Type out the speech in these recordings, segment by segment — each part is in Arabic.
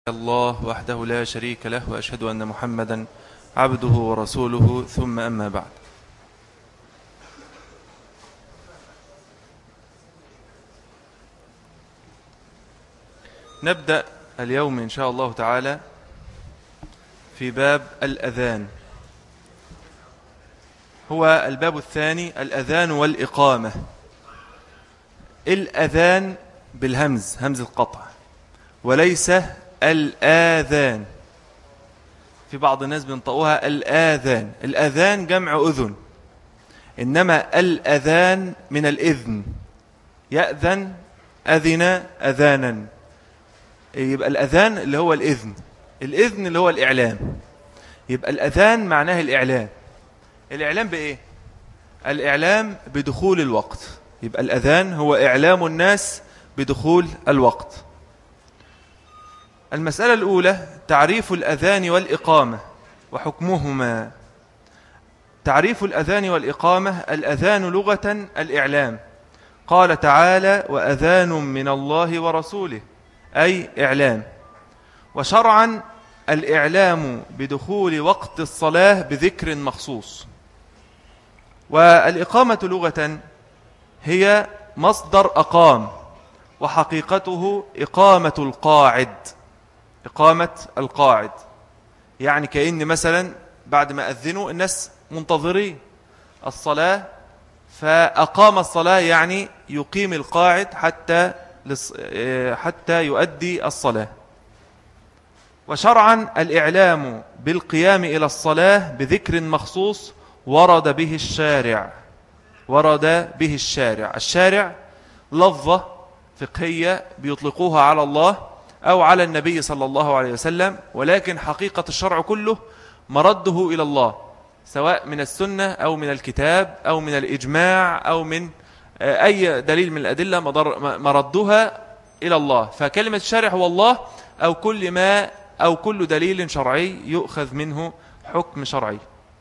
الله وحده لا شريك له وأشهد أن محمدا عبده ورسوله ثم أما بعد. نبدأ اليوم إن شاء الله تعالى في باب الأذان. هو الباب الثاني، الأذان والإقامة. الأذان بالهمز، همز القطع، وليس الآذان. في بعض الناس بينطقوها الآذان. الآذان جمع أذن، إنما الأذان من الإذن، يأذن، أذن، أذانا. يبقى الأذان اللي هو الإذن، الإذن اللي هو الإعلام. يبقى الأذان معناه الإعلام. الإعلام بإيه؟ الإعلام بدخول الوقت. يبقى الأذان هو إعلام الناس بدخول الوقت. المسألة الأولى تعريف الأذان والإقامة وحكمهما. تعريف الأذان والإقامة: الأذان لغة الإعلام. قال تعالى: وأذان من الله ورسوله، أي إعلام. وشرعا الإعلام بدخول وقت الصلاة بذكر مخصوص. والإقامة لغة هي مصدر أقام، وحقيقته إقامة القاعد. إقامة القاعد يعني كأن مثلا بعد ما أذنوا الناس منتظرين الصلاة، فأقام الصلاة يعني يقيم القاعد حتى يؤدي الصلاة. وشرعا الإعلام بالقيام إلى الصلاة بذكر مخصوص ورد به الشارع. ورد به الشارع. الشارع لفظة فقهية بيطلقوها على الله أو على النبي صلى الله عليه وسلم، ولكن حقيقة الشرع كله مرده إلى الله، سواء من السنة أو من الكتاب أو من الإجماع أو من أي دليل من الأدلة، مردها إلى الله. فكلمة الشارع هو الله، أو كل دليل شرعي يؤخذ منه حكم شرعي.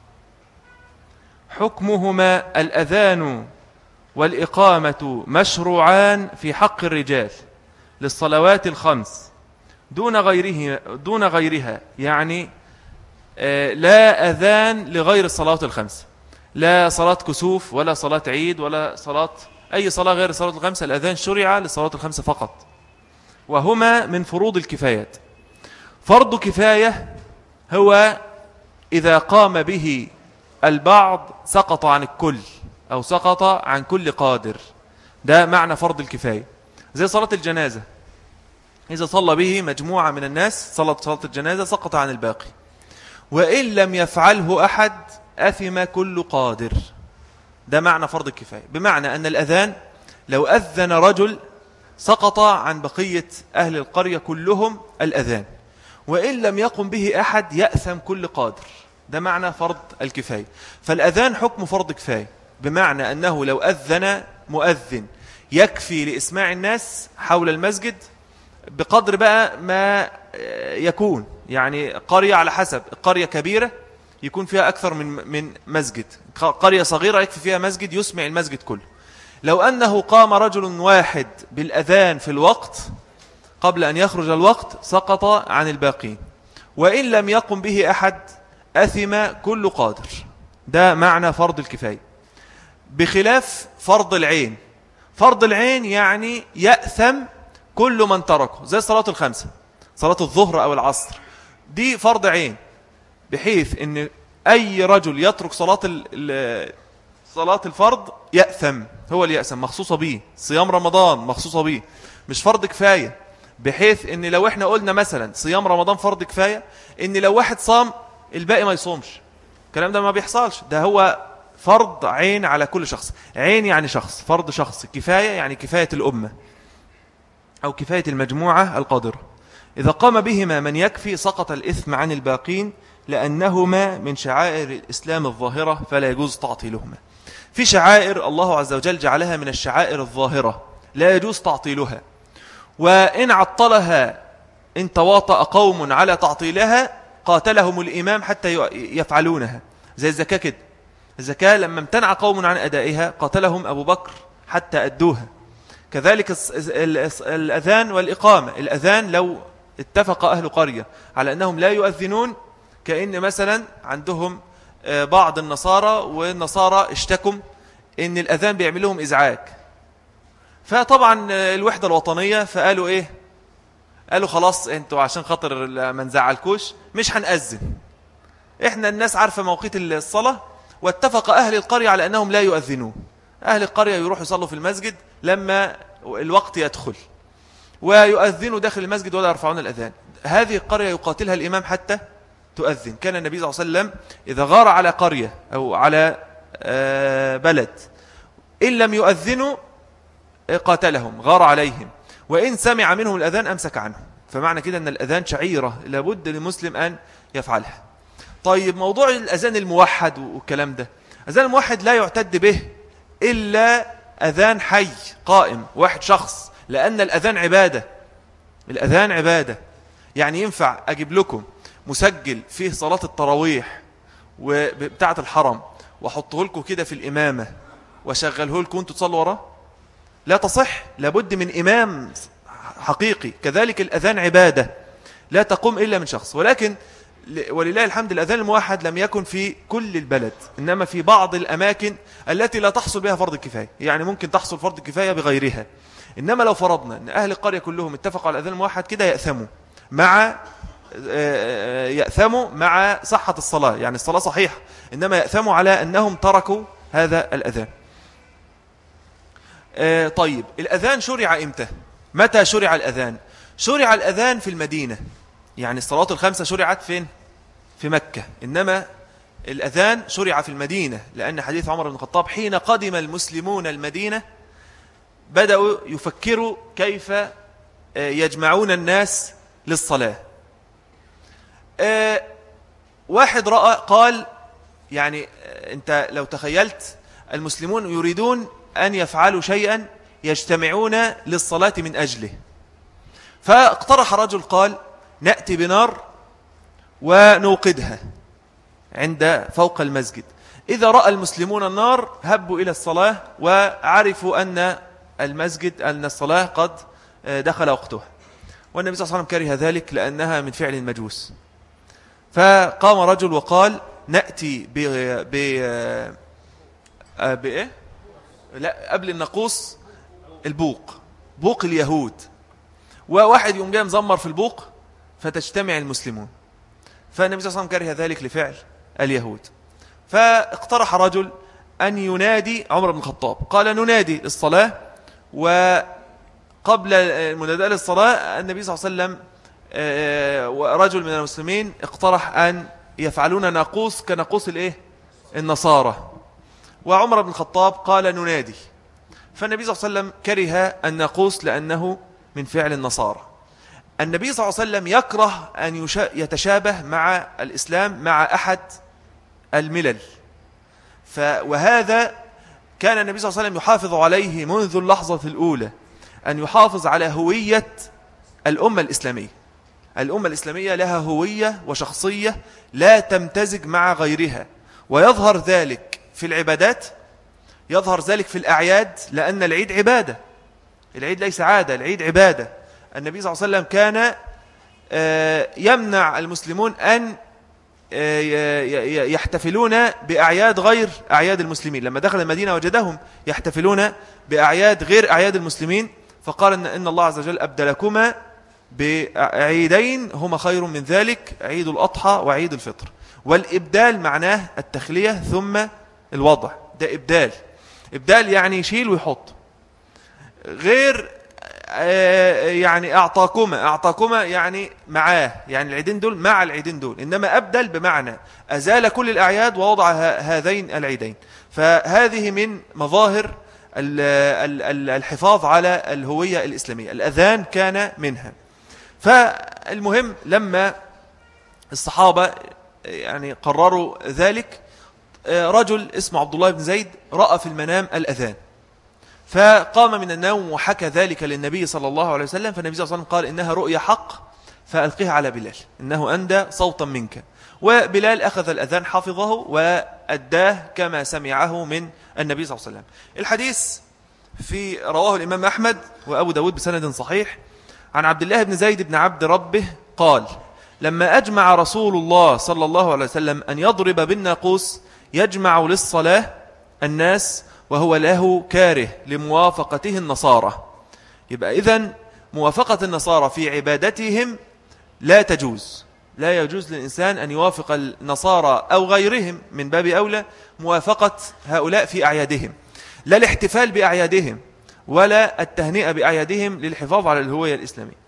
حكمهما: الأذان والإقامة مشروعان في حق الرجال للصلوات الخمس دون غيرها، يعني لا أذان لغير الصلوات الخمس، لا صلاة كسوف ولا صلاة عيد ولا أي صلاة غير الصلاة الخمسة. الأذان شرع للصلاة الخمسة فقط، وهما من فروض الكفايات. فرض كفاية هو إذا قام به البعض سقط عن الكل، أو سقط عن كل قادر. ده معنى فرض الكفاية. زي صلاة الجنازة، إذا صلى به مجموعة من الناس صلاة الجنازة سقط عن الباقي. وإن لم يفعله أحد أثم كل قادر. ده معنى فرض الكفاية، بمعنى أن الأذان لو أذن رجل سقط عن بقية أهل القرية كلهم الأذان، وإن لم يقم به أحد يأثم كل قادر. ده معنى فرض الكفاية. فالأذان حكم فرض كفاية، بمعنى أنه لو أذن مؤذن يكفي لإسماع الناس حول المسجد بقدر بقى ما يكون. يعني قرية على حسب، قرية كبيرة يكون فيها أكثر من مسجد، قرية صغيرة يكفي فيها مسجد يسمع المسجد كله. لو أنه قام رجل واحد بالأذان في الوقت قبل أن يخرج الوقت سقط عن الباقين، وإن لم يقم به أحد أثم كل قادر. ده معنى فرض الكفاية، بخلاف فرض العين. فرض العين يعني يأثم كل من تركه، زي صلاة الخمسة، صلاة الظهر أو العصر، دي فرض عين، بحيث أن أي رجل يترك صلاة الفرض يأثم، هو اللي يأثم، مخصوصة به. صيام رمضان مخصوصة به، مش فرض كفاية، بحيث أن لو احنا قلنا مثلا صيام رمضان فرض كفاية، أن لو واحد صام الباقي ما يصومش، الكلام ده ما بيحصلش. ده هو فرض عين على كل شخص. عين يعني شخص، فرض شخص. كفاية يعني كفاية الأمة أو كفاية المجموعة القادرة. إذا قام بهما من يكفي سقط الإثم عن الباقين، لأنهما من شعائر الإسلام الظاهرة فلا يجوز تعطيلهما. في شعائر الله عز وجل جعلها من الشعائر الظاهرة لا يجوز تعطيلها، وإن عطلها إن تواطأ قوم على تعطيلها قاتلهم الإمام حتى يفعلونها. زي الزكاة كده، الزكاة لما امتنع قوم عن أدائها قاتلهم أبو بكر حتى أدوها. كذلك الأذان والإقامة. الأذان لو اتفق أهل قرية على أنهم لا يؤذنون، كأن مثلا عندهم بعض النصارى، والنصارى اشتكوا أن الأذان بيعمل لهم إزعاج، فطبعا الوحدة الوطنية فقالوا إيه؟ قالوا خلاص انتوا عشان خاطر ما نزعلكوش مش هنأذن، احنا الناس عارفة موقيت الصلاة، واتفق أهل القرية على أنهم لا يؤذنون. أهل القرية يروحوا يصلوا في المسجد لما الوقت يدخل، ويؤذنوا داخل المسجد ولا يرفعون الأذان. هذه القرية يقاتلها الإمام حتى تؤذن. كان النبي صلى الله عليه وسلم إذا غار على قرية أو على بلد إن لم يؤذنوا قاتلهم، غار عليهم، وإن سمع منهم الأذان أمسك عنهم. فمعنى كده أن الأذان شعيرة لابد للمسلم أن يفعلها. طيب موضوع الأذان الموحد والكلام ده، أذان الموحد لا يعتد به إلا أذان حي قائم واحد شخص، لأن الأذان عبادة. الأذان عبادة، يعني ينفع أجيب لكم مسجل فيه صلاة التراويح وبتاعة الحرم وأحطه لكم كده في الإمامة وشغله لكم أنتوا تصلوا وراه؟ لا تصح، لابد من إمام حقيقي. كذلك الأذان عبادة لا تقوم إلا من شخص، ولكن ولله الحمد الأذان الموحد لم يكن في كل البلد، إنما في بعض الأماكن التي لا تحصل بها فرض الكفاية، يعني ممكن تحصل فرض الكفاية بغيرها. إنما لو فرضنا أن أهل القرية كلهم اتفقوا على الأذان الموحد كده يأثموا مع صحة الصلاة، يعني الصلاة صحيحة، إنما يأثموا على أنهم تركوا هذا الأذان. طيب الأذان شرع إمتى؟ متى شرع الأذان؟ شرع الأذان في المدينة، يعني الصلوات الخمسة شرعت فين؟ في مكة، إنما الأذان شرع في المدينة، لأن حديث عمر بن الخطاب حين قدم المسلمون المدينة بدأوا يفكروا كيف يجمعون الناس للصلاة. واحد رأى قال يعني أنت لو تخيلت المسلمون يريدون أن يفعلوا شيئا يجتمعون للصلاة من أجله، فاقترح رجل قال نأتي بنار ونوقدها عند فوق المسجد، إذا رأى المسلمون النار هبوا إلى الصلاة وعرفوا أن المسجد أن الصلاة قد دخل وقتها. والنبي صلى الله عليه وسلم كره ذلك لأنها من فعل المجوس، فقام رجل وقال نأتي بإيه؟ لا قبل الناقوس البوق، بوق اليهود، وواحد يوم جاي مزمر في البوق فتجتمع المسلمون، فالنبي صلى الله عليه وسلم كره ذلك لفعل اليهود، فاقترح رجل أن ينادي عمر بن الخطاب، قال ننادي الصلاة، وقبل المناداة للصلاة النبي صلى الله عليه وسلم ورجل من المسلمين اقترح أن يفعلون ناقوس كناقوس النصارى، وعمر بن الخطاب قال ننادي، فالنبي صلى الله عليه وسلم كره الناقوس لأنه من فعل النصارى. النبي صلى الله عليه وسلم يكره أن يتشابه مع الإسلام مع أحد الملل، وهذا كان النبي صلى الله عليه وسلم يحافظ عليه منذ اللحظة الأولى، أن يحافظ على هوية الأمة الإسلامية. الأمة الإسلامية لها هوية وشخصية لا تمتزج مع غيرها، ويظهر ذلك في العبادات، يظهر ذلك في الأعياد، لأن العيد عبادة، العيد ليس عادة، العيد عبادة. النبي صلى الله عليه وسلم كان يمنع المسلمون أن يحتفلون بأعياد غير أعياد المسلمين. لما دخل المدينة وجدهم يحتفلون بأعياد غير أعياد المسلمين، فقال إن الله عز وجل أبدلكما بعيدين هما خير من ذلك، عيد الأضحى وعيد الفطر. والإبدال معناه التخلية ثم الوضع، ده إبدال. إبدال يعني يشيل ويحط، غير يعني أعطاكما يعني معاه، يعني العيدين دول مع العيدين دول، إنما أبدل بمعنى أزال كل الأعياد ووضع هذين العيدين. فهذه من مظاهر الحفاظ على الهوية الإسلامية، الأذان كان منها. فالمهم لما الصحابة يعني قرروا ذلك، رجل اسمه عبد الله بن زيد رأى في المنام الأذان، فقام من النوم وحكى ذلك للنبي صلى الله عليه وسلم، فالنبي صلى الله عليه وسلم قال إنها رؤيا حق فألقيها على بلال، إنه أندى صوتا منك. وبلال أخذ الأذان حفظه وأداه كما سمعه من النبي صلى الله عليه وسلم. الحديث رواه الإمام أحمد وأبو داود بسند صحيح عن عبد الله بن زيد بن عبد ربه قال: لما أجمع رسول الله صلى الله عليه وسلم أن يضرب بالناقوس يجمع للصلاة الناس وهو له كاره لموافقته النصارى. يبقى إذن موافقة النصارى في عبادتهم لا تجوز، لا يجوز للإنسان أن يوافق النصارى أو غيرهم، من باب أولى موافقة هؤلاء في أعيادهم، لا الاحتفال بأعيادهم ولا التهنئة بأعيادهم للحفاظ على الهوية الإسلامية،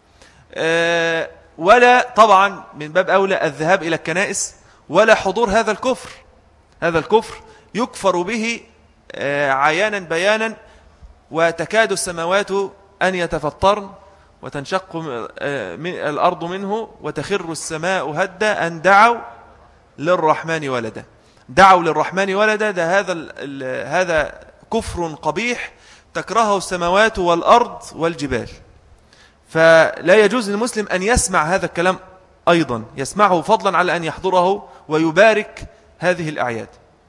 ولا طبعا من باب أولى الذهاب إلى الكنائس، ولا حضور هذا الكفر. هذا الكفر يكفر به عيانا بيانا، وتكاد السماوات أن يتفطرن وتنشق الأرض منه وتخر السماء هدا أن دعوا للرحمن ولدا. دعوا للرحمن ولدا، ده هذا كفر قبيح تكرهه السماوات والأرض والجبال. فلا يجوز للمسلم أن يسمع هذا الكلام أيضا، يسمعه فضلا على أن يحضره ويبارك هذه الأعياد.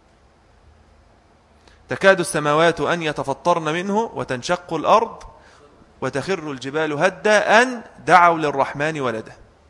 تكاد السماوات أن يتفطرن منه وتنشق الأرض وتخر الجبال هدا أن دعوا للرحمن ولدا.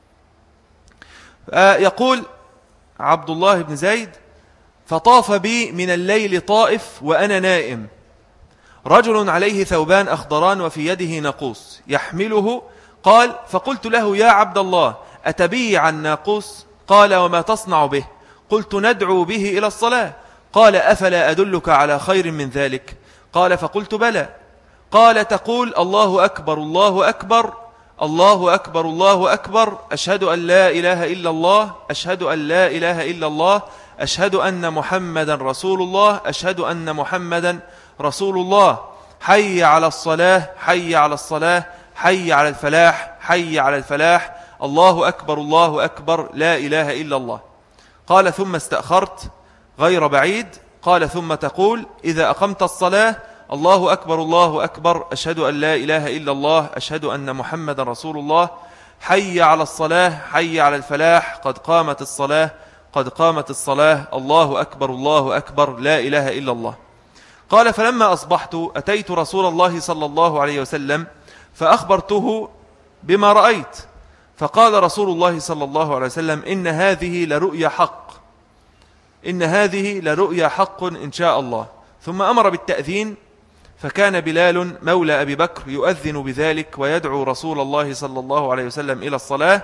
يقول عبد الله بن زيد: فطاف بي من الليل طائف وأنا نائم رجل عليه ثوبان أخضران وفي يده ناقوس يحمله. قال: فقلت له: يا عبد الله، أتبيع الناقوس؟ قال: وما تصنع به؟ قلت: ندعو به إلى الصلاة. قال: أفلا أدلك على خير من ذلك؟ قال: فقلت: بلى. قال: تقول: الله أكبر الله أكبر الله أكبر الله أكبر، أشهد أن لا إله إلا الله، أشهد أن لا إله إلا الله، أشهد أن محمدا رسول الله، أشهد أن محمدا رسول الله، حي على الصلاة حي على الصلاة، حي على الفلاح حي على الفلاح، الله أكبر الله أكبر، لا إله إلا الله. قال: ثم استأخرت غير بعيد. قال: ثم تقول: إذا أقمت الصلاة: الله أكبر الله أكبر، أشهد أن لا إله إلا الله، أشهد أن محمد رسول الله، حي على الصلاة حي على الفلاح، قد قامت الصلاة قد قامت الصلاة، الله أكبر الله أكبر، لا إله إلا الله. قال: فلما أصبحت أتيت رسول الله صلى الله عليه وسلم فأخبرته بما رأيت، فقال رسول الله صلى الله عليه وسلم: إن هذه لرؤيا حق، إن هذه لرؤيا حق إن شاء الله. ثم أمر بالتأذين، فكان بلال مولى أبي بكر يؤذن بذلك ويدعو رسول الله صلى الله عليه وسلم إلى الصلاة.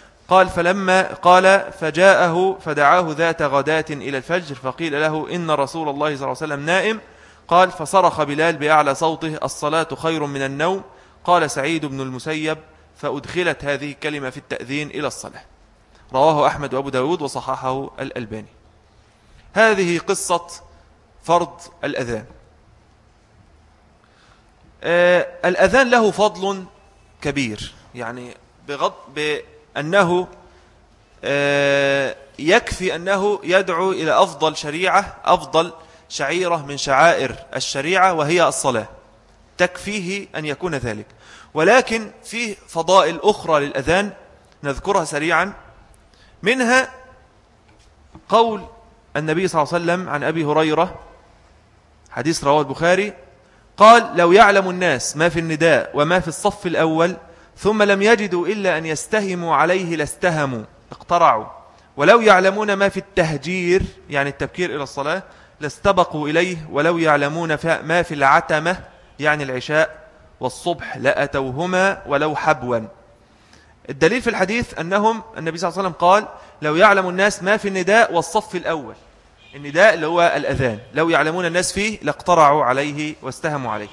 قال فجاءه فدعاه ذات غداة إلى الفجر، فقيل له: إن رسول الله صلى الله عليه وسلم نائم. قال: فصرخ بلال بأعلى صوته: الصلاة خير من النوم. قال سعيد بن المسيب: فأدخلت هذه الكلمة في التأذين إلى الصلاة. رواه أحمد وأبو داود وصححه الألباني. هذه قصة فرض الأذان. الأذان له فضل كبير، يعني بأنه يكفي أنه يدعو إلى أفضل شريعة، أفضل شعيرة من شعائر الشريعة وهي الصلاة، تكفيه أن يكون ذلك. ولكن فيه فضائل أخرى للأذان نذكرها سريعا. منها قول النبي صلى الله عليه وسلم عن أبي هريرة، حديث رواه البخاري، قال: لو يعلم الناس ما في النداء وما في الصف الأول ثم لم يجدوا إلا أن يستهموا عليه لاستهموا اقترعوا، ولو يعلمون ما في التهجير يعني التبكير إلى الصلاة لاستبقوا إليه، ولو يعلمون ما في العتمة يعني العشاء والصبح لأتوهما ولو حبوا. الدليل في الحديث أنهم النبي صلى الله عليه وسلم قال: لو يعلم الناس ما في النداء والصف الأول، النداء اللي هو الأذان، لو يعلمون الناس فيه لاقترعوا عليه واستهموا عليه.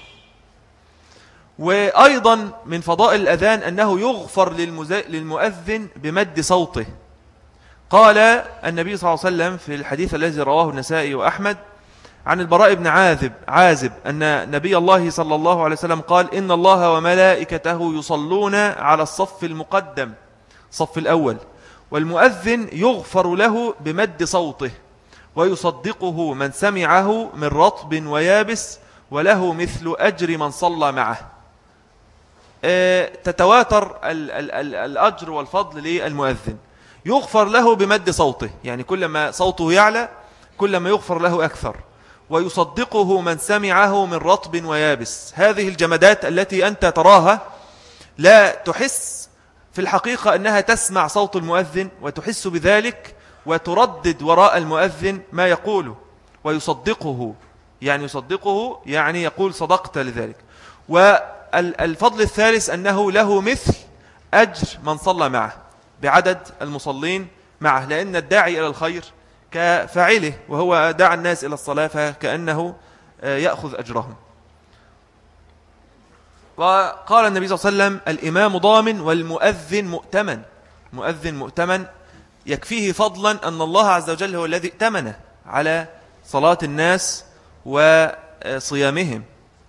وأيضا من فضائل الأذان أنه يغفر للمؤذن بمد صوته. قال النبي صلى الله عليه وسلم في الحديث الذي رواه النسائي وأحمد عن البراء بن عازب أن نبي الله صلى الله عليه وسلم قال: إن الله وملائكته يصلون على الصف المقدم، صف الأول، والمؤذن يغفر له بمد صوته ويصدقه من سمعه من رطب ويابس، وله مثل أجر من صلى معه. تتواتر الأجر والفضل للمؤذن. يغفر له بمد صوته، يعني كلما صوته يعلى كلما يغفر له أكثر. ويصدقه من سمعه من رطب ويابس، هذه الجمادات التي أنت تراها لا تحس في الحقيقة أنها تسمع صوت المؤذن وتحس بذلك وتردد وراء المؤذن ما يقوله ويصدقه، يعني يقول صدقت لذلك. والفضل الثالث أنه له مثل أجر من صلى معه بعدد المصلين معه، لأن الداعي إلى الخير كفاعله، وهو دعا الناس إلى الصلاة فكأنه يأخذ أجرهم. وقال النبي صلى الله عليه وسلم: الإمام ضامن والمؤذن مؤتمن. مؤذن مؤتمن يكفيه فضلا أن الله عز وجل هو الذي ائتمنه على صلاة الناس وصيامهم.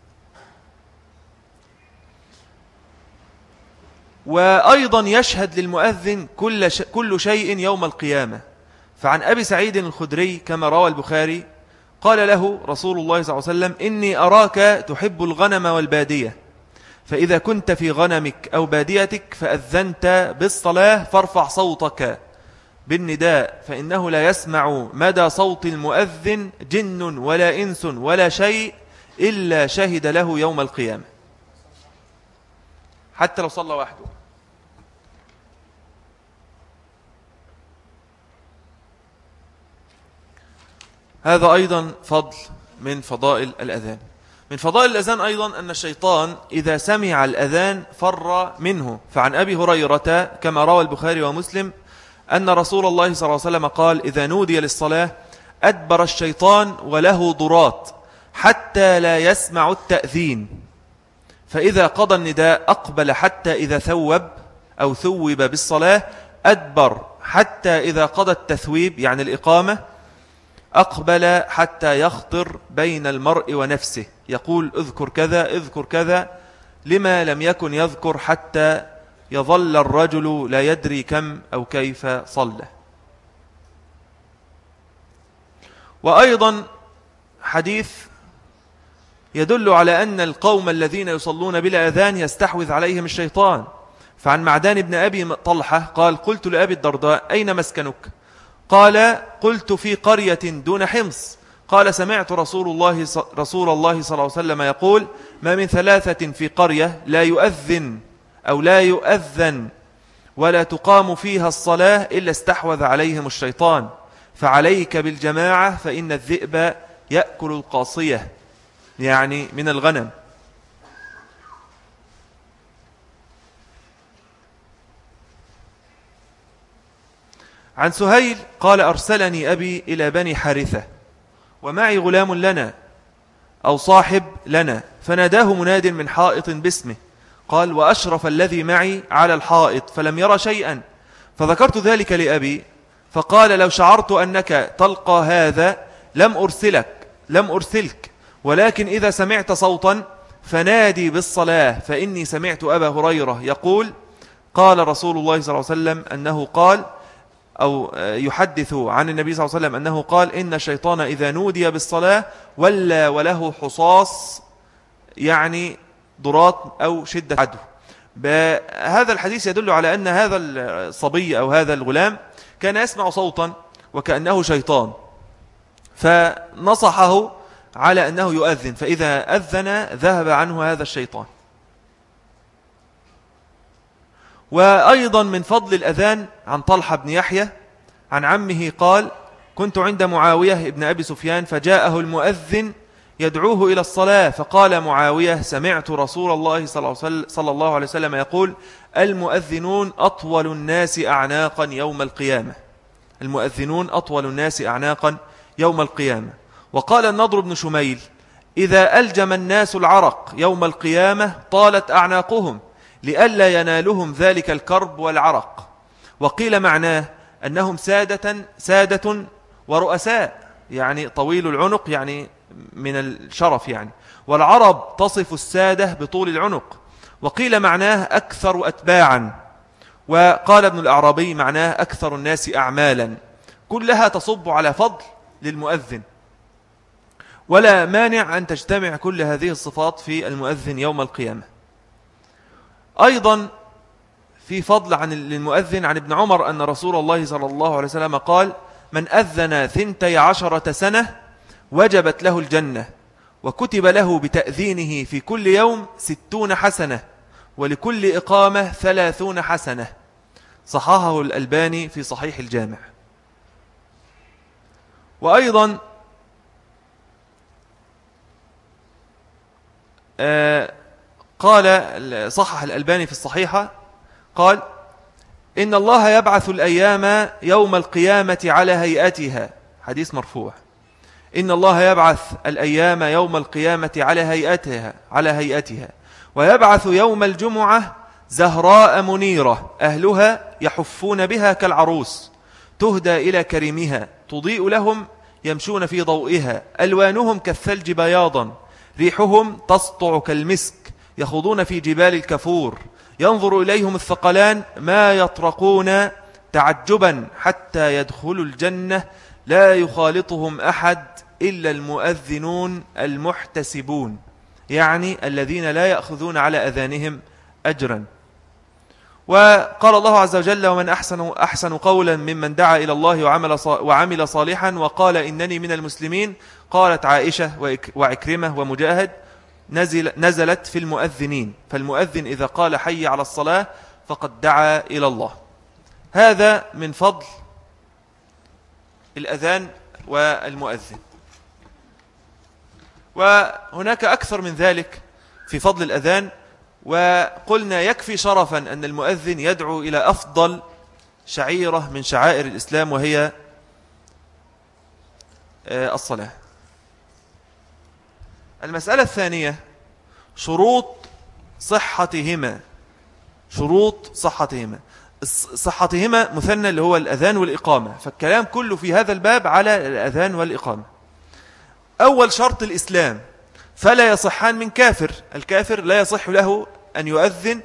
وأيضا يشهد للمؤذن كل شيء يوم القيامة. فعن أبي سعيد الخدري كما روى البخاري قال له رسول الله صلى الله عليه وسلم: إني أراك تحب الغنم والبادية، فإذا كنت في غنمك أو باديتك فأذنت بالصلاة فارفع صوتك بالنداء، فإنه لا يسمع مدى صوت المؤذن جن ولا إنس ولا شيء إلا شهد له يوم القيامة، حتى لو صلى وحده. هذا أيضا فضل من فضائل الأذان. من فضائل الأذان أيضا أن الشيطان إذا سمع الأذان فر منه. فعن أبي هريرة كما روى البخاري ومسلم أن رسول الله صلى الله عليه وسلم قال: إذا نودي للصلاة أدبر الشيطان وله ضرات حتى لا يسمع التأذين، فإذا قضى النداء أقبل حتى إذا ثوب بالصلاة أدبر حتى إذا قضى التثويب يعني الإقامة أقبل حتى يخطر بين المرء ونفسه يقول: اذكر كذا اذكر كذا، لما لم يكن يذكر حتى يظل الرجل لا يدري كم أو كيف صلى. وأيضا حديث يدل على أن القوم الذين يصلون بلا أذان يستحوذ عليهم الشيطان. فعن معدان بن أبي طلحة قال: قلت لأبي الدرداء: أين مسكنك؟ قال: قلت في قرية دون حمص. قال: سمعت رسول الله صلى الله عليه وسلم يقول: ما من ثلاثة في قرية لا يؤذن ولا تقام فيها الصلاة إلا استحوذ عليهم الشيطان، فعليك بالجماعة فإن الذئب يأكل القاصية، يعني من الغنم. عن سهيل قال: أرسلني أبي إلى بني حارثة ومعي غلام لنا أو صاحب لنا، فناداه مناد من حائط باسمه. قال: وأشرف الذي معي على الحائط فلم يرى شيئا، فذكرت ذلك لأبي فقال: لو شعرت أنك تلقى هذا لم أرسلك، ولكن إذا سمعت صوتا فنادي بالصلاة، فإني سمعت أبا هريرة يقول: قال رسول الله صلى الله عليه وسلم أنه قال، أو يحدث عن النبي صلى الله عليه وسلم أنه قال: إن الشيطان إذا نودي بالصلاة ولى وله حصاص، يعني ضرات أو شدة عدو. هذا الحديث يدل على أن هذا الصبي أو هذا الغلام كان يسمع صوتا وكأنه شيطان، فنصحه على أنه يؤذن، فإذا أذن ذهب عنه هذا الشيطان. وأيضا من فضل الأذان عن طلحة بن يحيى عن عمه قال: كنت عند معاوية ابن أبي سفيان فجاءه المؤذن يدعوه إلى الصلاة، فقال معاوية: سمعت رسول الله صلى الله عليه وسلم يقول: المؤذنون أطول الناس أعناقا يوم القيامة. المؤذنون أطول الناس أعناقا يوم القيامة. وقال النضر بن شميل: إذا ألجم الناس العرق يوم القيامة طالت أعناقهم لئلا ينالهم ذلك الكرب والعرق. وقيل معناه أنهم سادة ورؤساء، يعني طويل العنق، يعني من الشرف يعني، والعرب تصف السادة بطول العنق. وقيل معناه أكثر أتباعا. وقال ابن الأعرابي معناه أكثر الناس أعمالا. كلها تصب على فضل للمؤذن، ولا مانع أن تجتمع كل هذه الصفات في المؤذن يوم القيامة. أيضا في فضل عن المؤذن عن ابن عمر أن رسول الله صلى الله عليه وسلم قال: من أذن 12 سنة وجبت له الجنة، وكتب له بتأذينه في كل يوم 60 حسنة، ولكل إقامة 30 حسنة. صححه الألباني في صحيح الجامع. وأيضا قال صحح الألباني في الصحيحة قال: إن الله يبعث الأيام يوم القيامة على هيئتها. حديث مرفوع. إن الله يبعث الأيام يوم القيامة على هيئتها ويبعث يوم الجمعة زهراء منيرة أهلها يحفون بها كالعروس تهدى إلى كريمها تضيء لهم يمشون في ضوئها ألوانهم كالثلج بياضا ريحهم تسطع كالمسك يخوضون في جبال الكفور ينظر إليهم الثقلان ما يطرقون تعجبا حتى يدخلوا الجنة لا يخالطهم أحد إلا المؤذنون المحتسبون، يعني الذين لا يأخذون على أذانهم أجرا. وقال الله عز وجل: ومن أحسن قولا ممن دعا إلى الله وعمل صالحا وقال إنني من المسلمين. قالت عائشة وعكرمة ومجاهد: نزلت في المؤذنين، فالمؤذن إذا قال حي على الصلاة فقد دعا إلى الله. هذا من فضل الأذان والمؤذن. وهناك أكثر من ذلك في فضل الأذان، وقلنا يكفي شرفا أن المؤذن يدعو إلى أفضل شعيرة من شعائر الإسلام وهي الصلاة. المسألة الثانية شروط صحتهما. صحتهما مثنى اللي هو الأذان والإقامة، فالكلام كله في هذا الباب على الأذان والإقامة. أول شرط الإسلام، فلا يصحان من كافر. الكافر لا يصح له أن يؤذن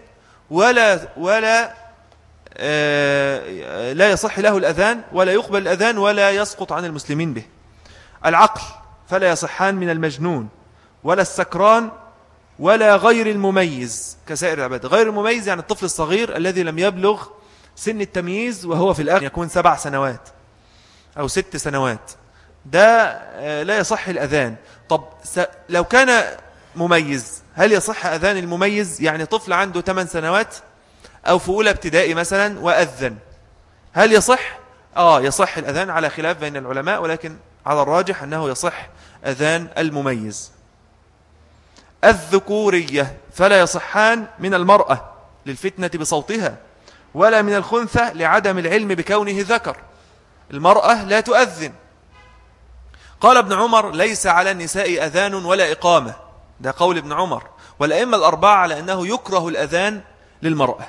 لا يصح له الأذان ولا يقبل الأذان ولا يسقط عن المسلمين به. العقل، فلا يصحان من المجنون ولا السكران ولا غير المميز كسائر العباد. غير المميز يعني الطفل الصغير الذي لم يبلغ سن التمييز وهو في الآخر يكون 7 سنوات أو 6 سنوات، ده لا يصح الأذان. طب لو كان مميز هل يصح أذان المميز؟ يعني طفل عنده 8 سنوات أو في أولى ابتدائي مثلا وأذن، هل يصح؟ يصح الأذان على خلاف بين العلماء، ولكن على الراجح أنه يصح أذان المميز. الذكورية، فلا يصحان من المرأة للفتنة بصوتها ولا من الخنثى لعدم العلم بكونه ذكر. المرأة لا تؤذن. قال ابن عمر: ليس على النساء أذان ولا إقامة. ده قول ابن عمر، والأئمة الأربعة على أنه يكره الأذان للمرأة.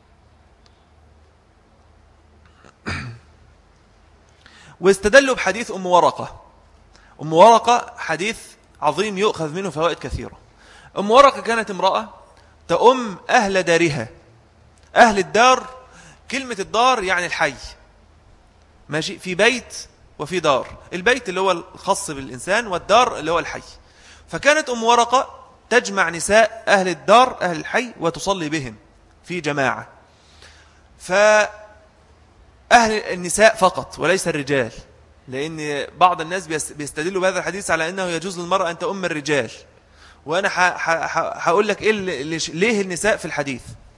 واستدلوا بحديث أم ورقة. أم ورقة حديث عظيم يؤخذ منه فوائد كثيرة. أم ورقة كانت امرأة تأم أهل دارها. أهل الدار، كلمة الدار يعني الحي، ماشي، في بيت وفي دار. البيت اللي هو الخاص بالإنسان، والدار اللي هو الحي. فكانت أم ورقة تجمع نساء أهل الدار أهل الحي وتصلي بهم في جماعة. فأهل النساء فقط وليس الرجال، لأن بعض الناس بيستدلوا بهذا الحديث على أنه يجوز للمرأة أن تؤم الرجال، وأنا هقول لك ليه النساء في الحديث.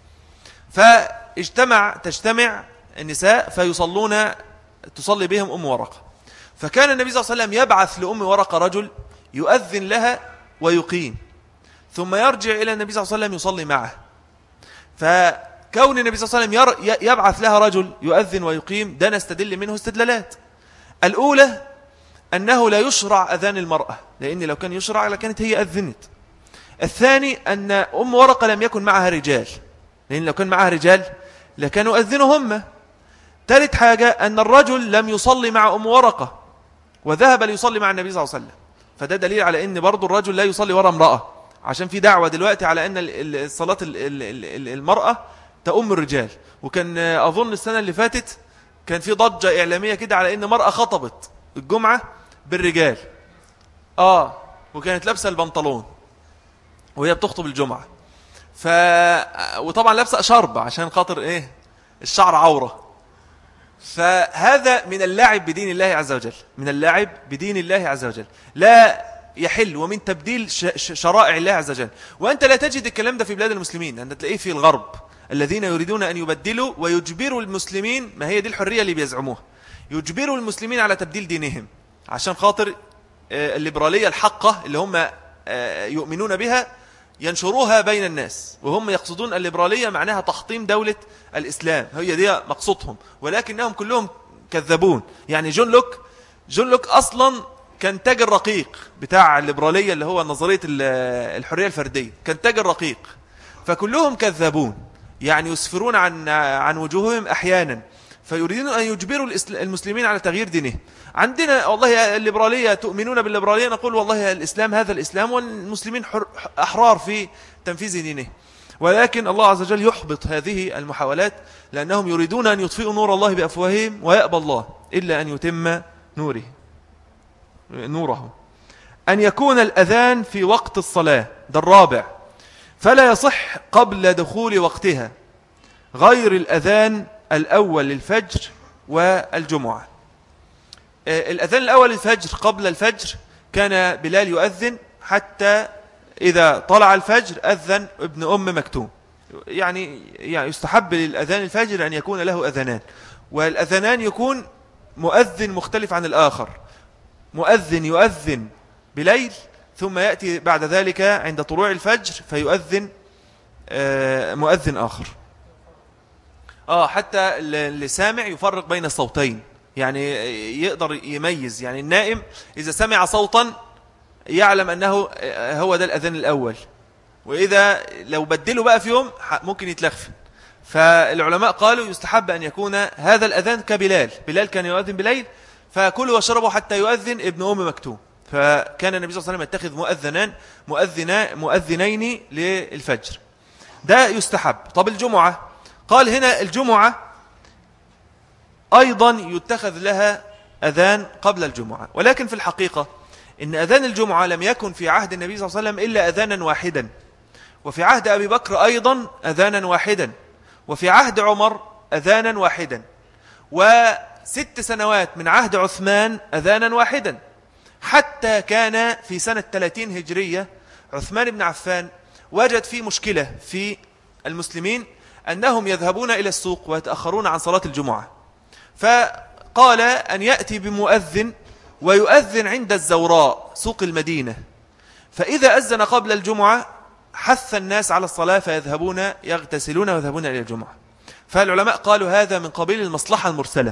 تجتمع النساء فيصلون، تصلي بهم أم ورقة. فكان النبي صلى الله عليه وسلم يبعث لأم ورقة رجل يؤذن لها ويقيم، ثم يرجع إلى النبي صلى الله عليه وسلم يصلي معه. فكون النبي صلى الله عليه وسلم يبعث لها رجل يؤذن ويقيم، ده نستدل منه استدلالات. الأولى أنه لا يشرع أذان المرأة، لأن لو كان يشرع لكانت هي أذنت. الثاني أن أم ورقة لم يكن معها رجال، لأن لو كان معها رجال لكانوا أذنوا هم. ثالث حاجة أن الرجل لم يصلي مع أم ورقة وذهب ليصلي مع النبي صلى الله عليه وسلم، فده دليل على أن برضو الرجل لا يصلي وراء امرأة، عشان في دعوة دلوقتي على أن صلاة المرأة تأم الرجال. وكان أظن السنة اللي فاتت كان في ضجة إعلامية كده على أن مرأة خطبت الجمعة بالرجال، وكانت لابسة البنطلون وهي بتخطب الجمعة، وطبعا لابسة شرب عشان خاطر الشعر عورة. فهذا من اللعب بدين الله عز وجل، من اللعب بدين الله عز وجل. لا يحل ومن تبديل شرائع الله عز وجل. وأنت لا تجد الكلام ده في بلاد المسلمين، أنت تلاقيه في الغرب الذين يريدون أن يبدلوا ويجبروا المسلمين، ما هي دي الحرية اللي بيزعموها، يجبروا المسلمين على تبديل دينهم عشان خاطر الليبرالية الحقة اللي هم يؤمنون بها ينشروها بين الناس. وهم يقصدون الليبرالية معناها تحطيم دولة الإسلام، هي دي مقصودهم، ولكنهم كلهم كذبون. يعني جون لوك أصلا كان تاجر رقيق بتاع الليبرالية اللي هو نظرية الحرية الفردية، كان تاجر رقيق. فكلهم كذبون، يعني يسفرون عن وجوههم أحيانا، فيريدون أن يجبروا المسلمين على تغيير دينهم. عندنا والله الليبرالية، تؤمنون بالليبرالية، نقول والله الإسلام هذا الإسلام، والمسلمين أحرار في تنفيذ دينه. ولكن الله عز وجل يحبط هذه المحاولات، لأنهم يريدون أن يطفئوا نور الله بأفواههم، ويأبى الله إلا أن يتم نوره. أن يكون الأذان في وقت الصلاة، ده الرابع، فلا يصح قبل دخول وقتها غير الأذان الأول للفجر والجمعة. الأذان الأول للفجر قبل الفجر كان بلال يؤذن حتى إذا طلع الفجر أذن ابن أم مكتوم. يعني يستحب للأذان الفجر أن يكون له أذانان، والأذانان يكون مؤذن مختلف عن الآخر، مؤذن يؤذن بليل ثم يأتي بعد ذلك عند طلوع الفجر فيؤذن مؤذن آخر. حتى اللي سامع يفرق بين الصوتين، يعني يقدر يميز. يعني النائم إذا سمع صوتا يعلم أنه هو ده الأذان الأول، وإذا لو بدله بقى في يوم ممكن يتلخفن. فالعلماء قالوا يستحب أن يكون هذا الأذان بلال كان يؤذن بليل، فكلوا وشربوا حتى يؤذن ابن أم مكتوم. فكان النبي صلى الله عليه وسلم يتخذ مؤذنين للفجر، ده يستحب. طب الجمعة، قال هنا الجمعة أيضا يتخذ لها أذان قبل الجمعة، ولكن في الحقيقة إن أذان الجمعة لم يكن في عهد النبي صلى الله عليه وسلم إلا أذانا واحدا، وفي عهد أبي بكر أيضا أذانا واحدا، وفي عهد عمر أذانا واحدا، 6 سنوات من عهد عثمان أذانا واحدا، حتى كان في سنة 30 هجرية عثمان بن عفان وجد فيه مشكلة في المسلمين أنهم يذهبون إلى السوق ويتأخرون عن صلاة الجمعة، فقال أن يأتي بمؤذن ويؤذن عند الزوراء سوق المدينة، فإذا أذن قبل الجمعة حث الناس على الصلاة فيذهبون يغتسلون ويذهبون إلى الجمعة. فالعلماء قالوا هذا من قبيل المصلحة المرسلة.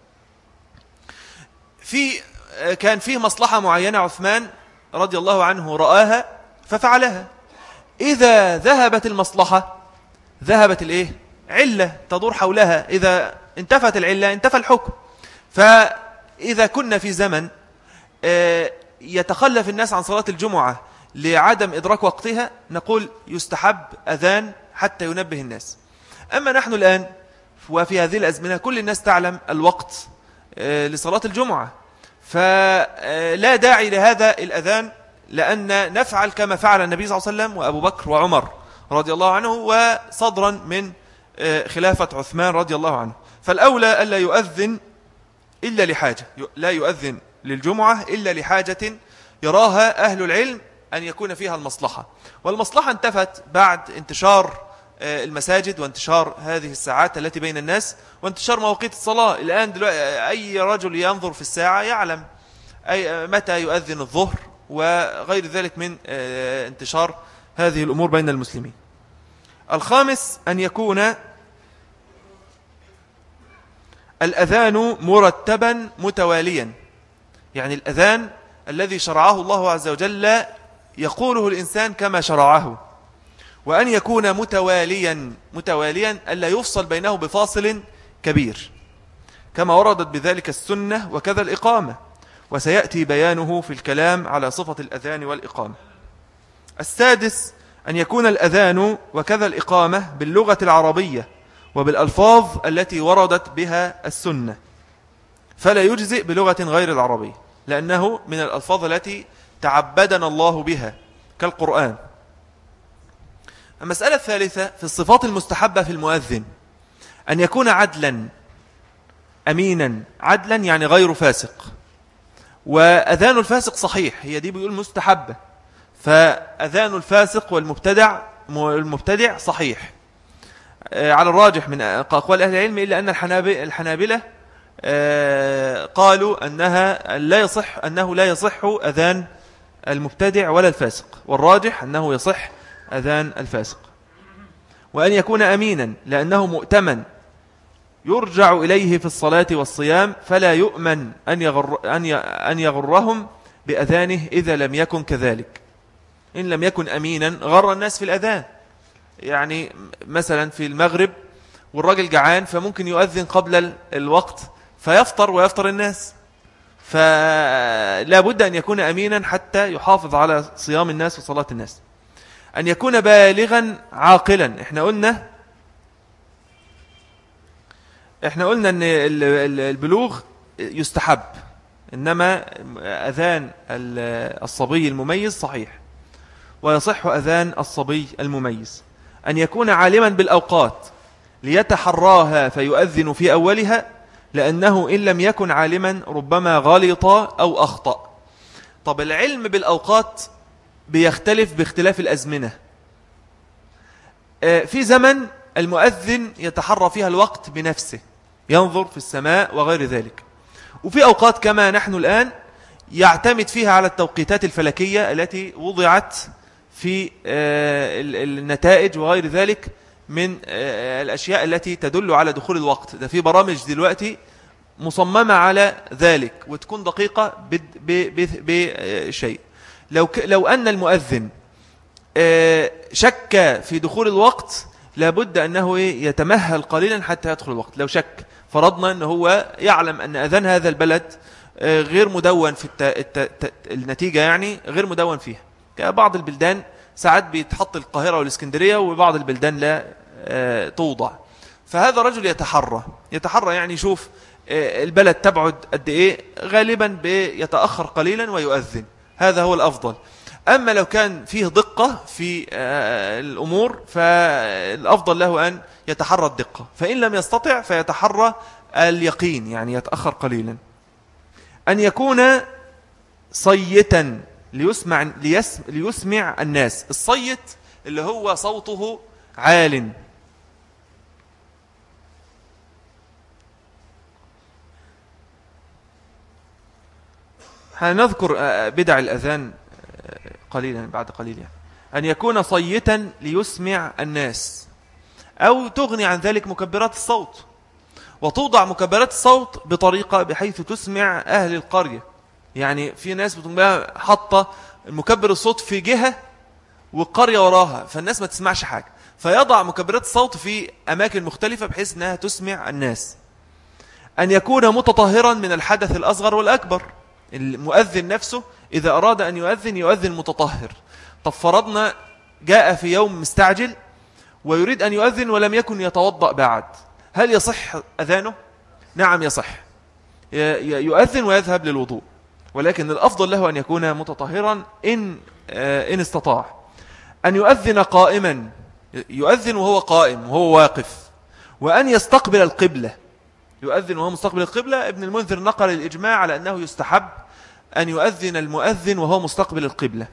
كان فيه مصلحة معينة عثمان رضي الله عنه رآها ففعلها. إذا ذهبت المصلحة ذهبت علة تدور حولها، إذا انتفت العلة انتفى الحكم. فإذا كنا في زمن يتخلف الناس عن صلاة الجمعة لعدم إدراك وقتها، نقول يستحب أذان حتى ينبه الناس. أما نحن الآن وفي هذه الأزمنة كل الناس تعلم الوقت لصلاة الجمعة، فلا داعي لهذا الأذان، لأن نفعل كما فعل النبي صلى الله عليه وسلم وأبو بكر وعمر رضي الله عنه، وصدرا من خلافة عثمان رضي الله عنه. فالأولى ألا يؤذن إلا لحاجة، لا يؤذن للجمعة إلا لحاجة يراها أهل العلم أن يكون فيها المصلحة، والمصلحة انتفت بعد انتشار المساجد وانتشار هذه الساعات التي بين الناس وانتشار مواقيت الصلاة. الآن أي رجل ينظر في الساعة يعلم متى يؤذن الظهر وغير ذلك من انتشار هذه الأمور بين المسلمين. الخامس أن يكون الأذان مرتبا متواليا، يعني الأذان الذي شرعه الله عز وجل يقوله الإنسان كما شرعه، وأن يكون متواليا ألا يفصل بينه بفاصل كبير، كما وردت بذلك السنة وكذا الإقامة، وسيأتي بيانه في الكلام على صفة الأذان والإقامة. السادس أن يكون الأذان وكذا الإقامة باللغة العربية وبالألفاظ التي وردت بها السنة، فلا يجزئ بلغة غير العربية، لأنه من الألفاظ التي تعبدنا الله بها كالقرآن. المسألة الثالثة في الصفات المستحبة في المؤذن أن يكون عدلا أمينا، عدلا يعني غير فاسق، وأذان الفاسق صحيح، هي دي بيقول مستحبة، فأذان الفاسق والمبتدع صحيح على الراجح من أقوال أهل العلم، إلا أن الحنابلة قالوا أنه لا يصح أذان المبتدع ولا الفاسق، والراجح أنه يصح أذان الفاسق. وأن يكون أمينا لأنه مؤتمن يرجع إليه في الصلاة والصيام، فلا يؤمن أن يغرهم بأذانه إذا لم يكن كذلك. إن لم يكن أمينا غر الناس في الأذان، يعني مثلا في المغرب والراجل جعان فممكن يؤذن قبل الوقت فيفطر ويفطر الناس، فلا بد أن يكون أمينا حتى يحافظ على صيام الناس وصلاة الناس. أن يكون بالغا عاقلا، احنا قلنا أن البلوغ يستحب، إنما أذان الصبي المميز صحيح، ويصح أذان الصبي المميز. أن يكون عالما بالأوقات ليتحراها فيؤذن في أولها، لأنه إن لم يكن عالما ربما غلط أو أخطأ. طب العلم بالأوقات بيختلف باختلاف الأزمنة. في زمن المؤذن يتحرى فيها الوقت بنفسه، ينظر في السماء وغير ذلك، وفي أوقات كما نحن الآن يعتمد فيها على التوقيتات الفلكية التي وضعت في النتائج وغير ذلك من الأشياء التي تدل على دخول الوقت. ده في برامج دلوقتي مصممة على ذلك وتكون دقيقة بشيء. لو أن المؤذن شك في دخول الوقت لابد أنه يتمهل قليلا حتى يدخل الوقت. لو شك، فرضنا أنه هو يعلم أن أذان هذا البلد غير مدون في النتيجة، يعني غير مدون فيها. كبعض البلدان ساعات بيتحط القاهرة والإسكندرية، وبعض البلدان لا توضع. فهذا رجل يتحرى يعني يشوف البلد تبعد قد إيه، غالبا بيتأخر قليلا ويؤذن، هذا هو الأفضل. أما لو كان فيه دقة في الأمور فالأفضل له أن يتحرى الدقة، فإن لم يستطع فيتحرى اليقين، يعني يتأخر قليلا. أن يكون صيتا ليسمع الناس. الصيت اللي هو صوته عال. هنذكر بدع الأذان قليلا بعد قليل. يعني أن يكون صيتا ليسمع الناس، أو تغني عن ذلك مكبرات الصوت، وتوضع مكبرات الصوت بطريقة بحيث تسمع أهل القرية. يعني في ناس بتبقى حاطة المكبر الصوت في جهة والقرية وراها، فالناس ما تسمعش حاجة، فيضع مكبرات الصوت في أماكن مختلفة بحيث أنها تسمع الناس. أن يكون متطهرا من الحدث الأصغر والأكبر. المؤذن نفسه إذا أراد أن يؤذن متطهر. طب فرضنا جاء في يوم مستعجل ويريد أن يؤذن ولم يكن يتوضأ بعد، هل يصح أذانه؟ نعم يصح، يؤذن ويذهب للوضوء، ولكن الأفضل له أن يكون متطهرا إن استطاع. أن يؤذن قائما، يؤذن وهو قائم وهو واقف. وأن يستقبل القبلة، يؤذن وهو مستقبل القبلة. ابن المنذر نقل الإجماع على أنه يستحب أن يؤذن المؤذن وهو مستقبل القبلة.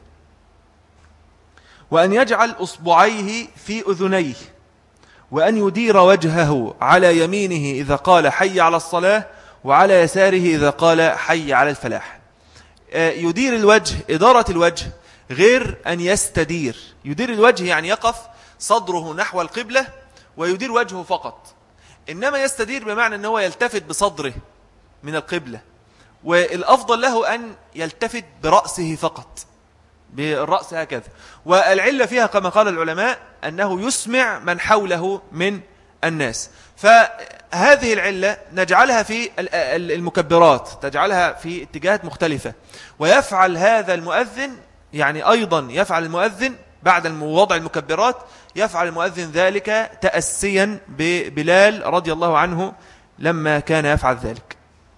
وأن يجعل أصبعيه في أذنيه، وأن يدير وجهه على يمينه إذا قال حي على الصلاة، وعلى يساره إذا قال حي على الفلاح. يدير الوجه، إدارة الوجه غير أن يستدير. يدير الوجه يعني يقف صدره نحو القبلة ويدير وجهه فقط، إنما يستدير بمعنى أنه يلتفت بصدره من القبلة، والأفضل له أن يلتفت برأسه فقط، بالرأس هكذا. والعلة فيها كما قال العلماء أنه يسمع من حوله من الناس. فهذه العلة نجعلها في المكبرات، تجعلها في اتجاهات مختلفة. ويفعل هذا المؤذن، يعني أيضا يفعل المؤذن بعد وضع المكبرات، يفعل المؤذن ذلك تأسيا ببلال رضي الله عنه لما كان يفعل ذلك.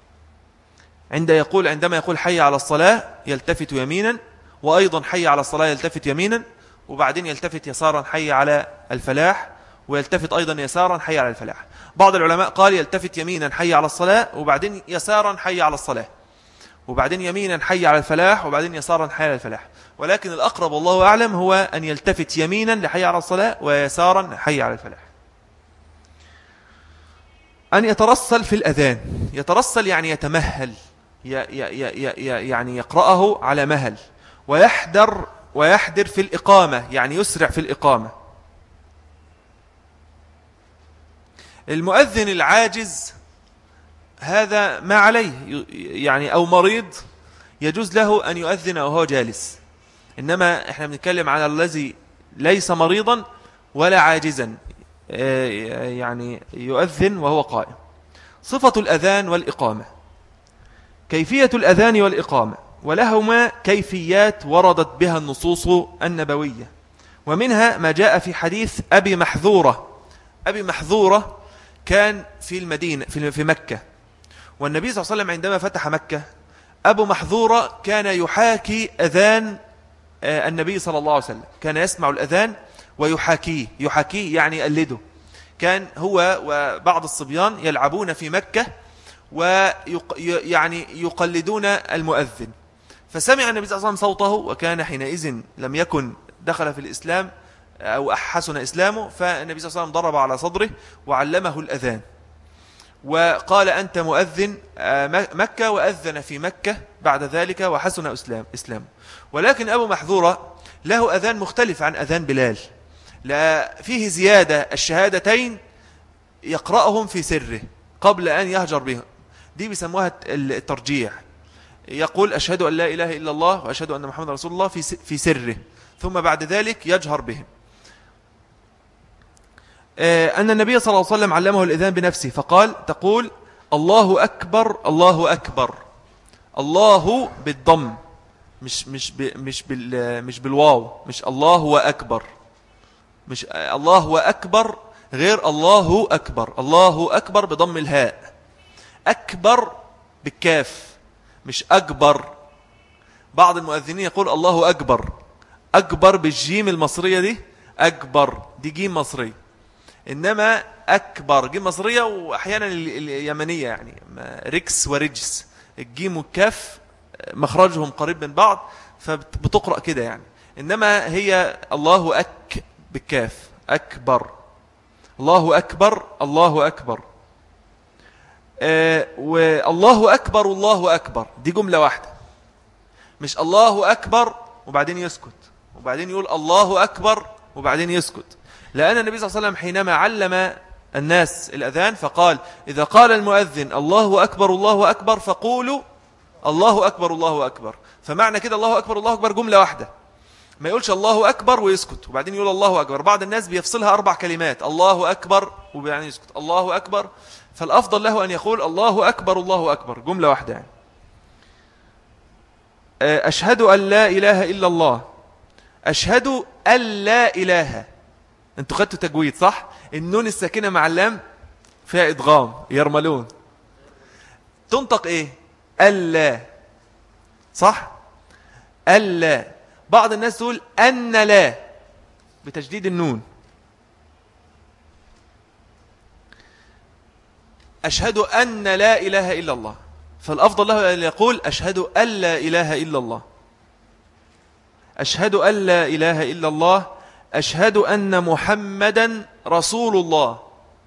عندما يقول حي على الصلاة يلتفت يمينا، وأيضا حي على الصلاة يلتفت يمينا، وبعدين يلتفت يسارا حي على الفلاح، ويلتفت أيضا يسارا حي على الفلاح. بعض العلماء قال يلتفت يمينا حي على الصلاة، وبعدين يسارا حي على الصلاة. وبعدين يمينا حي على الفلاح، وبعدين يسارا حي على الفلاح. ولكن الأقرب والله أعلم هو أن يلتفت يمينا لحي على الصلاة ويسارا حي على الفلاح. أن يترسل في الأذان. يترسل يعني يتمهل، يعني يقرأه على مهل. ويحدر في الإقامة، يعني يسرع في الإقامة. المؤذن العاجز هذا ما عليه، يعني أو مريض يجوز له أن يؤذن وهو جالس. إنما إحنا بنتكلم على الذي ليس مريضا ولا عاجزا، يعني يؤذن وهو قائم. صفة الأذان والإقامة. كيفية الأذان والإقامة، ولهما كيفيات وردت بها النصوص النبوية، ومنها ما جاء في حديث أبي محذورة. أبي محذورة كان في المدينة في مكة، والنبي صلى الله عليه وسلم عندما فتح مكة أبو محذورة كان يحاكي أذان النبي صلى الله عليه وسلم، كان يسمع الأذان ويحاكيه. يعني يقلده. كان هو وبعض الصبيان يلعبون في مكة ويعني يقلدون المؤذن. فسمع النبي صلى الله عليه وسلم صوته، وكان حينئذ لم يكن دخل في الإسلام أو حسن إسلامه، فالنبي صلى الله عليه وسلم ضرب على صدره وعلمه الأذان، وقال أنت مؤذن مكة، وأذن في مكة بعد ذلك وحسن إسلامه. ولكن أبو محذورة له أذان مختلف عن أذان بلال، لا فيه زيادة الشهادتين يقرأهم في سره قبل أن يهجر بهم. دي بيسموها الترجيع. يقول أشهد أن لا إله إلا الله وأشهد أن محمد رسول الله في سره، ثم بعد ذلك يجهر بهم. أن النبي صلى الله عليه وسلم علمه الإذان بنفسه، فقال تقول الله أكبر الله أكبر. الله بالضم، مش بالواو، مش الله وأكبر، مش الله وأكبر غير الله أكبر. الله أكبر بضم الهاء، أكبر بالكاف مش أكبر. بعض المؤذنين يقول الله أكبر، أكبر بالجيم المصرية دي، أكبر دي جيم مصرية، إنما أكبر جيم مصرية وأحيانا اليمنية، يعني ركس ورجس، الجيم والكاف مخرجهم قريب من بعض فبتقرأ كده يعني. إنما هي الله أك بالكاف، أكبر، الله أكبر الله أكبر. والله أكبر والله أكبر دي جملة واحدة، مش الله أكبر وبعدين يسكت وبعدين يقول الله أكبر وبعدين يسكت. لأن النبي صلى الله عليه وسلم حينما علم الناس الأذان فقال إذا قال المؤذن الله أكبر الله أكبر فقولوا الله أكبر الله أكبر. فمعنى كده الله أكبر الله أكبر جملة واحدة، ما يقولش الله أكبر ويسكت وبعدين يقول الله أكبر. بعض الناس بيفصلها 4 كلمات، الله أكبر وبعدين يسكت، الله أكبر. فالأفضل له أن يقول الله أكبر الله أكبر جملة واحدة يعني. أشهد أن لا إله إلا الله. أشهد أن لا إله، أنتوا خدتوا تجويد صح؟ النون الساكنة مع اللام فيها إدغام، يرملون، تنطق إيه؟ ألا، صح؟ ألا. بعض الناس تقول أن لا بتجديد النون. أشهد أن لا إله إلا الله، فالأفضل له أن يقول أشهد أن لا إله إلا الله. أشهد أن لا إله إلا الله. أشهد أن محمدا رسول الله،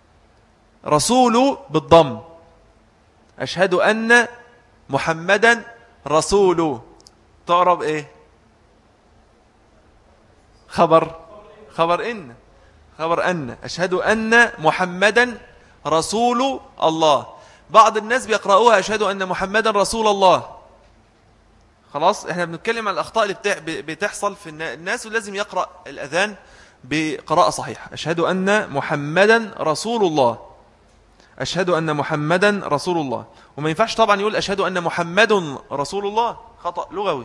رسول بالضم. أشهد أن محمدا رسول، تعرب إيه؟ خبر إن. أشهد أن محمدا رسول الله. بعض الناس بيقرأوها أشهد أن محمدا رسول الله. خلاص احنا بنتكلم عن الأخطاء اللي بتحصل في الناس، ولازم يقرأ الأذان بقراءة صحيحة. أشهد أن محمدا رسول الله، أشهد أن محمدا رسول الله. وما ينفعش طبعا يقول أشهد أن محمد رسول الله، خطأ لغوي.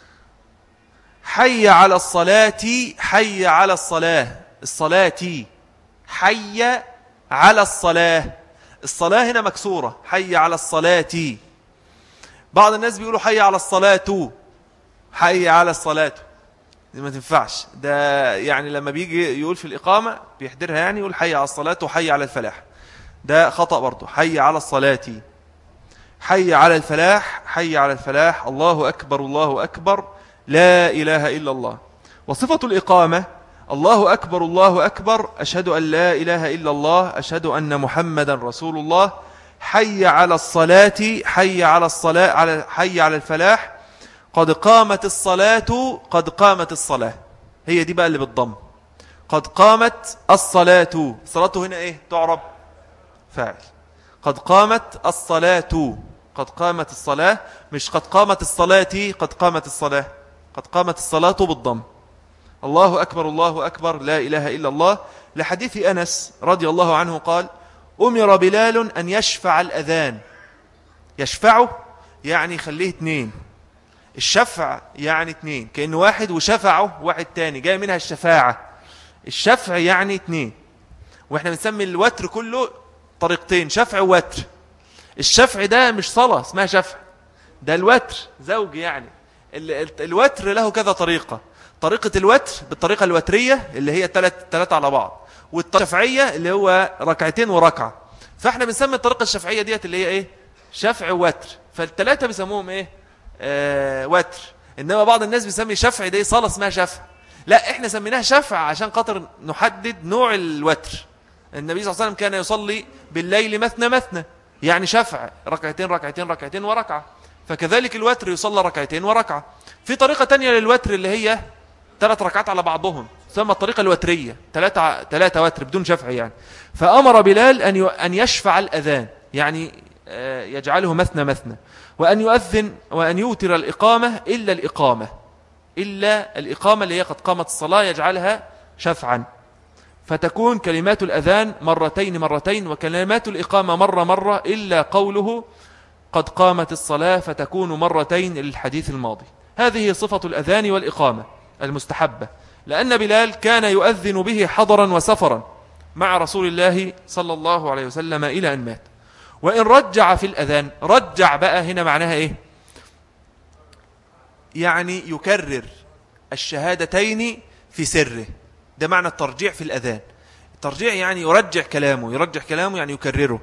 حي على الصلاة، حي على الصلاة، الصلاة، حي على الصلاة، الصلاة هنا مكسورة، حي على الصلاة. بعض الناس بيقولوا حي على الصلاة، حي على الصلاة، دي ما تنفعش. ده يعني لما بيجي يقول في الإقامة بيحضرها يعني يقول حي على الصلاة وحي على الفلاح، ده خطأ برضو. حي على الصلاة، حي على الفلاح، حي على الفلاح، الله أكبر الله أكبر، لا إله إلا الله. وصفة الإقامة الله أكبر الله أكبر، أشهد أن لا إله إلا الله، أشهد أن محمدا رسول الله، حي على الصلاة، حي على الصلاة، حي على الفلاح، قد قامت الصلاة، قد قامت الصلاة. هي دي بقى اللي بالضم، قد قامت الصلاة. الصلاة هنا إيه تعرب؟ فاعل. قد قامت الصلاة، قد قامت الصلاة، مش قد قامت الصلاة، قد قامت الصلاة، قد قامت الصلاة بالضم. الله أكبر الله أكبر، لا إله إلا الله. لحديث أنس رضي الله عنه قال: أمر بلال أن يشفع الأذان. يشفعه يعني خليه اتنين، الشفع يعني اتنين، كأنه واحد وشفعه واحد تاني، جاي منها الشفاعة. الشفع يعني اتنين، واحنا بنسمي الوتر كله طريقتين، شفع ووتر. الشفع ده مش صلاة اسمها شفع، ده الوتر زوج يعني. الوتر له كذا طريقة. طريقة الوتر بالطريقة الوترية اللي هي ثلاثة على بعض، والشفعية اللي هو ركعتين وركعة. فاحنا بنسمي الطريقة الشفعية ديت اللي هي ايه؟ شفع ووتر. فالثلاثة بيسموهم ايه؟ وتر. انما بعض الناس بيسمي شفع دي صلاة اسمها شفع. لا، احنا سميناها شفع عشان خاطر نحدد نوع الوتر. النبي صلى الله عليه وسلم كان يصلي بالليل مثنى مثنى، يعني شفع ركعتين ركعتين ركعتين وركعة. فكذلك الوتر يصلى ركعتين وركعة. في طريقة تانية للوتر اللي هي 3 ركعات على بعضهم، تسمى الطريقة الوترية، 3 وتر بدون شفع يعني. فأمر بلال أن يشفع الأذان، يعني يجعله مثنى مثنى، وأن يؤذن وأن يوتر الإقامة إلا الإقامة، إلا الإقامة اللي هي قد قامت الصلاة يجعلها شفعا، فتكون كلمات الأذان مرتين مرتين، وكلمات الإقامة مرة مرة، إلا قوله قد قامت الصلاة فتكون مرتين للحديث الماضي. هذه صفة الأذان والإقامة المستحبة، لأن بلال كان يؤذن به حضرا وسفرا مع رسول الله صلى الله عليه وسلم إلى أن مات. وإن رجع في الأذان، رجع بقى هنا معناها إيه؟ يعني يكرر الشهادتين في سره، ده معنى الترجيع في الأذان. الترجيع يعني يرجع كلامه، يرجع كلامه يعني يكرره.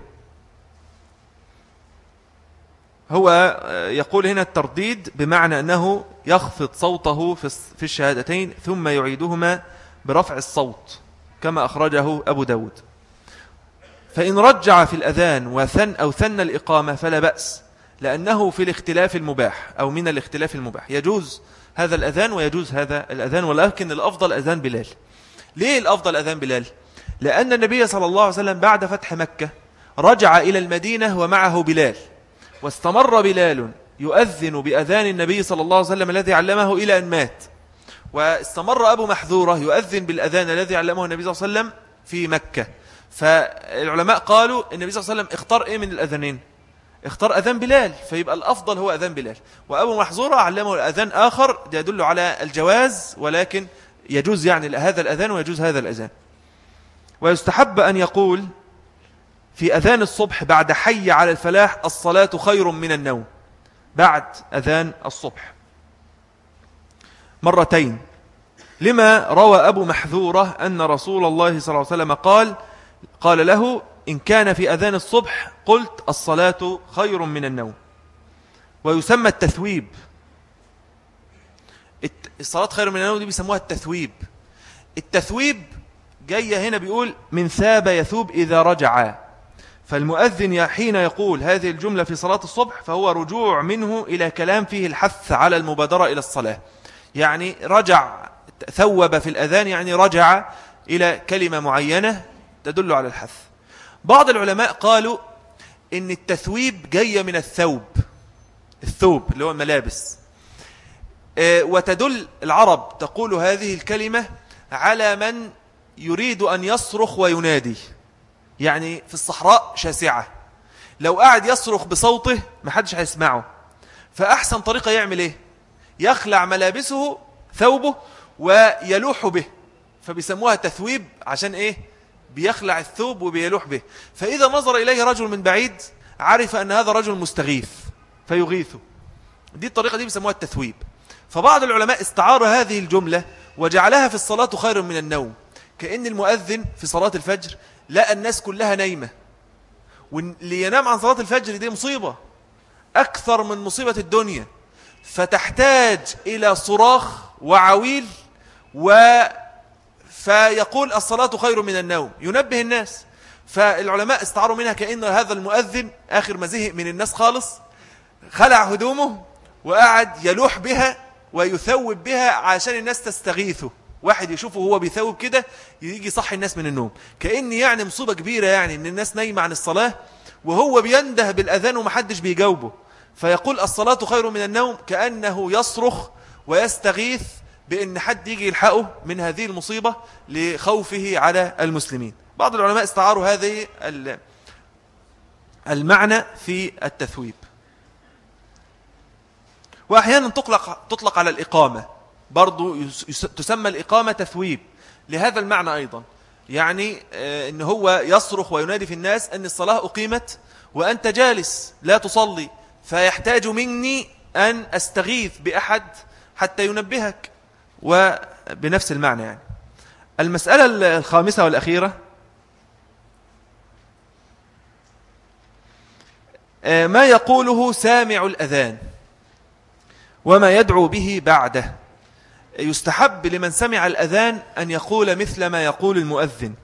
هو يقول هنا الترديد بمعنى أنه يخفض صوته في الشهادتين ثم يعيدهما برفع الصوت كما أخرجه أبو داود. فإن رجع في الأذان أو ثن الإقامة فلا بأس، لأنه في الاختلاف المباح أو من الاختلاف المباح، يجوز هذا الأذان ويجوز هذا الأذان، ولكن الأفضل أذان بلال. ليه الأفضل أذان بلال؟ لأن النبي صلى الله عليه وسلم بعد فتح مكة رجع إلى المدينة ومعه بلال، واستمر بلال يؤذن بأذان النبي صلى الله عليه وسلم الذي علمه إلى أن مات، واستمر أبو محذورة يؤذن بالأذان الذي علمه النبي صلى الله عليه وسلم في مكة. فالعلماء قالوا النبي صلى الله عليه وسلم اختار إيه من الأذانين؟ اختار أذان بلال، فيبقى الأفضل هو أذان بلال. وأبو محذورة علمه الأذان آخر يدل على الجواز، ولكن يجوز يعني هذا الأذان ويجوز هذا الأذان. ويستحب أن يقول في أذان الصبح بعد حي على الفلاح الصلاة خير من النوم، بعد أذان الصبح مرتين، لما روى أبو محذورة أن رسول الله صلى الله عليه وسلم قال له إن كان في أذان الصبح قلت الصلاة خير من النوم. ويسمى التثويب، الصلاة خير من النوم دي بيسموها التثويب. التثويب جاية هنا بيقول من ثاب يثوب إذا رجع، فالمؤذن حين يقول هذه الجملة في صلاة الصبح فهو رجوع منه إلى كلام فيه الحث على المبادرة إلى الصلاة، يعني رجع ثوب في الأذان، يعني رجع إلى كلمة معينة تدل على الحث. بعض العلماء قالوا إن التثويب جاية من الثوب اللي هو الملابس، وتدل العرب تقول هذه الكلمة على من يريد أن يصرخ وينادي، يعني في الصحراء شاسعة لو قاعد يصرخ بصوته محدش هيسمعه، فأحسن طريقة يعمل إيه؟ يخلع ملابسه ثوبه ويلوح به، فبيسموها تثويب عشان إيه؟ بيخلع الثوب وبيلوح به، فإذا نظر إليه رجل من بعيد عرف أن هذا رجل مستغيث فيغيثه. دي الطريقة دي بيسموها التثويب. فبعض العلماء استعار هذه الجملة وجعلها في الصلاة خير من النوم، كأن المؤذن في صلاة الفجر لقى الناس كلها نايمة، واللي ينام عن صلاة الفجر دي مصيبة، أكثر من مصيبة الدنيا، فتحتاج إلى صراخ وعويل، فيقول الصلاة خير من النوم، ينبه الناس. فالعلماء استعاروا منها كأن هذا المؤذن آخر ما زهق من الناس خالص خلع هدومه وقعد يلوح بها ويثوب بها عشان الناس تستغيثه. واحد يشوفه هو بيثوب كده يجي صح الناس من النوم، كأن يعني مصيبة كبيرة، يعني ان الناس نايمة عن الصلاة وهو بينده بالأذان ومحدش بيجاوبه، فيقول الصلاة خير من النوم، كأنه يصرخ ويستغيث بأن حد يجي يلحقه من هذه المصيبة لخوفه على المسلمين. بعض العلماء استعاروا هذه المعنى في التثويب. وأحيانا تطلق على الإقامة برضو، تسمى الإقامة تثويب لهذا المعنى أيضا، يعني إن هو يصرخ وينادي في الناس أن الصلاة أقيمت وأنت جالس لا تصلي، فيحتاج مني أن أستغيث بأحد حتى ينبهك، وبنفس المعنى يعني. المسألة الخامسة والأخيرة ما يقوله سامع الأذان وما يدعو به بعده. يستحب لمن سمع الأذان أن يقول مثل ما يقول المؤذن،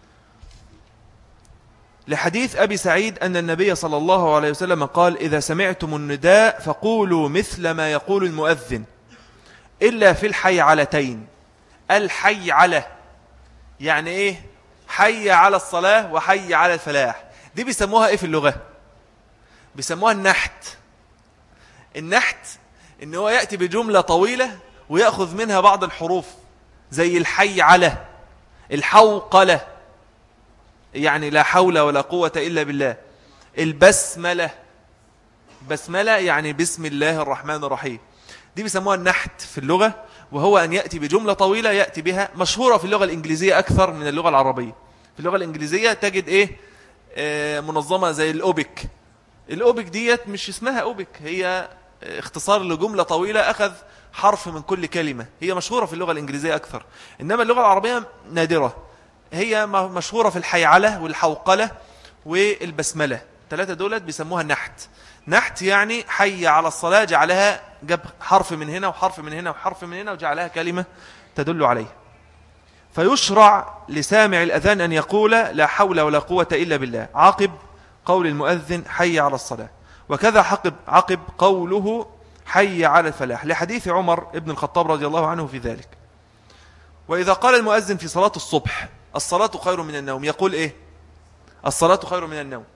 لحديث أبي سعيد أن النبي صلى الله عليه وسلم قال: إذا سمعتم النداء فقولوا مثل ما يقول المؤذن إلا في الحيعلتين. الحيعلة يعني إيه؟ حي على الصلاة وحي على الفلاح. دي بيسموها إيه في اللغة؟ بيسموها النحت. النحت إن هو يأتي بجملة طويلة ويأخذ منها بعض الحروف، زي الحي على، الحوقلة يعني لا حول ولا قوة إلا بالله، البسملة، بسملة يعني بسم الله الرحمن الرحيم. دي بيسموها النحت في اللغة، وهو أن يأتي بجملة طويلة يأتي بها، مشهورة في اللغة الإنجليزية أكثر من اللغة العربية. في اللغة الإنجليزية تجد إيه؟ منظمة زي الأوبك. الأوبك ديت مش اسمها أوبك، هي اختصار لجملة طويلة أخذ حرف من كل كلمة. هي مشهورة في اللغة الإنجليزية أكثر، إنما اللغة العربية نادرة. هي مشهورة في الحيعلة والحوقلة والبسملة، ثلاثة دولت بيسموها النحت. نحت يعني حي على الصلاة، جعلها جاب حرف من هنا وحرف من هنا وحرف من هنا وجعلها كلمة تدل عليه. فيشرع لسامع الأذان أن يقول لا حول ولا قوة إلا بالله عقب قول المؤذن حي على الصلاة، وكذا عقب قوله حي على الفلاح، لحديث عمر بن الخطاب رضي الله عنه في ذلك. وإذا قال المؤذن في صلاة الصبح الصلاة خير من النوم، يقول إيه؟ الصلاة خير من النوم.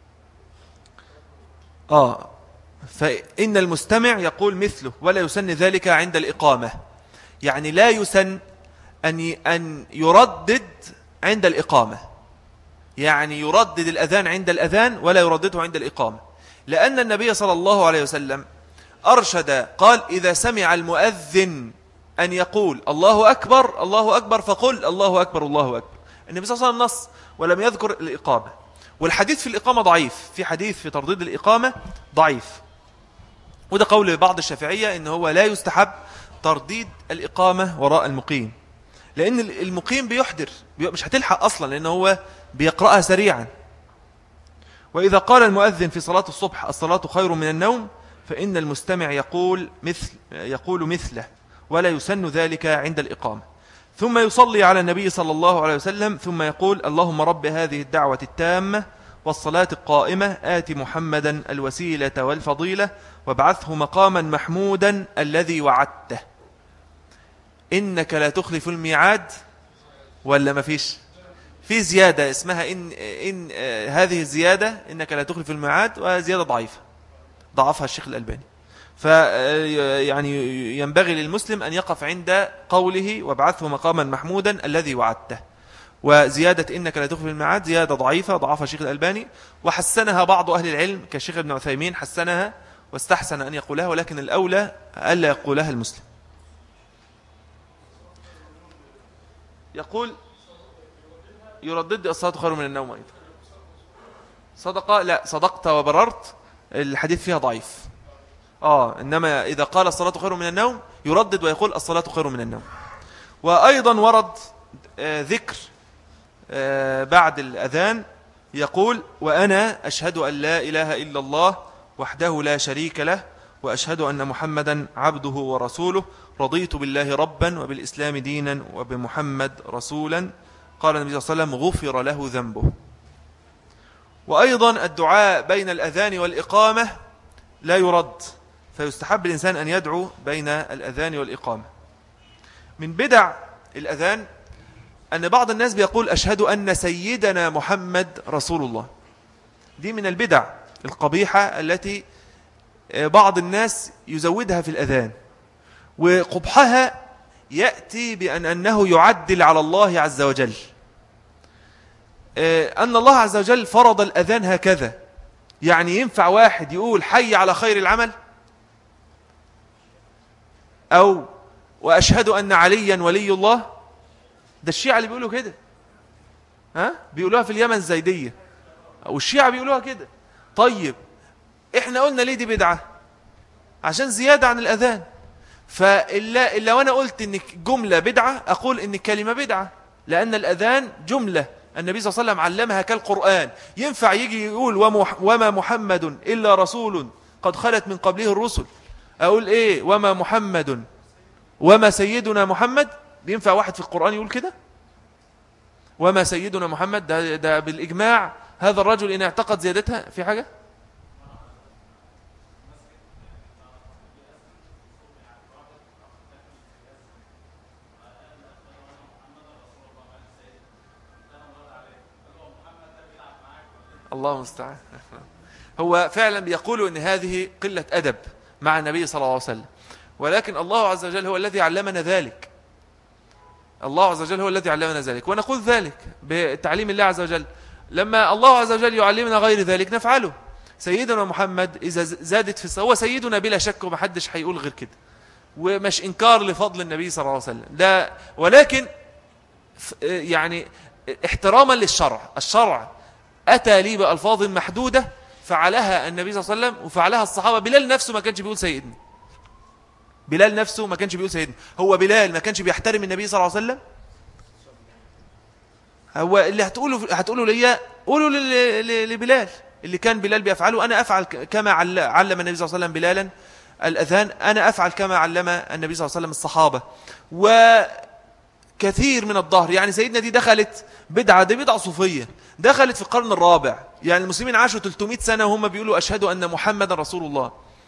فإن المستمع يقول مثله، ولا يسن ذلك عند الإقامة. يعني لا يسن أن يردد عند الإقامة، يعني يردد الأذان عند الأذان ولا يردده عند الإقامة، لأن النبي صلى الله عليه وسلم أرشد قال: إذا سمع المؤذن أن يقول الله أكبر الله أكبر فقل الله أكبر الله أكبر. النبي صلى الله عليه وسلم نص ولم يذكر الإقامة، والحديث في الإقامة ضعيف، في حديث في ترديد الإقامة ضعيف، وده قول بعض الشافعية إن هو لا يستحب ترديد الإقامة وراء المقيم، لأن المقيم بيحضر مش هتلحق أصلا، لأنه هو بيقرأها سريعا. وإذا قال المؤذن في صلاة الصبح الصلاة خير من النوم، فإن المستمع يقول مثله، ولا يسن ذلك عند الإقامة. ثم يصلي على النبي صلى الله عليه وسلم، ثم يقول: اللهم رب هذه الدعوة التامة والصلاة القائمة آت محمدا الوسيلة والفضيلة وابعثه مقاما محمودا الذي وعدته. إنك لا تخلف الميعاد، ولا ما فيش؟ في زيادة اسمها إن هذه الزيادة إنك لا تخلف الميعاد، وزيادة ضعيفة ضعفها الشيخ الألباني. يعني ينبغي للمسلم أن يقف عند قوله وابعثه مقاما محمودا الذي وعدته. وزيادة إنك لا تخلف الميعاد زيادة ضعيفة ضعفها الشيخ الألباني، وحسنها بعض أهل العلم كالشيخ ابن عثيمين، حسنها واستحسن أن يقولها، ولكن الأولى ألا يقولها المسلم. يقول يردد الصلاة خير من النوم أيضا. صدقت وبررت، الحديث فيها ضعيف. إنما إذا قال الصلاة خير من النوم يردد ويقول الصلاة خير من النوم. وأيضا ورد ذكر بعد الأذان، يقول: وأنا أشهد أن لا إله إلا الله وحده لا شريك له وأشهد أن محمدا عبده ورسوله رضيت بالله ربا وبالإسلام دينا وبمحمد رسولا. قال النبي صلى الله عليه وسلم غفر له ذنبه. وأيضا الدعاء بين الأذان والإقامة لا يرد، فيستحب الإنسان أن يدعو بين الأذان والإقامة. من بدع الأذان أن بعض الناس بيقول أشهد أن سيدنا محمد رسول الله. دي من البدع القبيحة التي بعض الناس يزودها في الأذان، وقبحها يأتي أنه يعدل على الله عز وجل، أن الله عز وجل فرض الأذان هكذا. يعني ينفع واحد يقول حي على خير العمل، أو وأشهد أن عليا ولي الله؟ ده الشيعة اللي بيقولوا كده، بيقولوها في اليمن الزيدية، أو الشيعة بيقولوها كده. طيب إحنا قلنا ليه دي بدعة؟ عشان زيادة عن الأذان. فإلا وأنا قلت إن جملة بدعة أقول إن الكلمة بدعة، لأن الأذان جملة النبي صلى الله عليه وسلم علمها كالقرآن. ينفع يجي يقول وما محمد إلا رسول قد خلت من قبله الرسل، أقول إيه وما محمد وما سيدنا محمد؟ ينفع واحد في القرآن يقول كده؟ وما سيدنا محمد ده بالإجماع هذا الرجل إن اعتقد زيادتها في حاجة. الله المستعان. هو فعلا بيقولوا ان هذه قلة أدب مع النبي صلى الله عليه وسلم، ولكن الله عز وجل هو الذي علمنا ذلك. الله عز وجل هو الذي علمنا ذلك، ونقول ذلك بتعليم الله عز وجل. لما الله عز وجل يعلمنا غير ذلك نفعله. سيدنا محمد إذا زادت في هو سيدنا بلا شك، ومحدش هيقول غير كده، ومش إنكار لفضل النبي صلى الله عليه وسلم لا، ولكن يعني احتراما للشرع. الشرع أتى لي بألفاظ محدودة فعلها النبي صلى الله عليه وسلم وفعلها الصحابة. بلال نفسه ما كانش بيقول سيدنا، بلال نفسه ما كانش بيقول سيدنا. هو بلال ما كانش بيحترم النبي صلى الله عليه وسلم؟ هو اللي هتقولوا لي قولوا لبلال اللي كان بلال بيفعله. أنا أفعل كما علم النبي صلى الله عليه وسلم بلالا الأذان، أنا أفعل كما علم النبي صلى الله عليه وسلم الصحابة. وكثير من الظهر يعني سيدنا دي دخلت بدعة، دي بدعة صوفية دخلت في القرن الرابع. يعني المسلمين عاشوا 300 سنة وهم بيقولوا أشهد أن محمد رسول الله.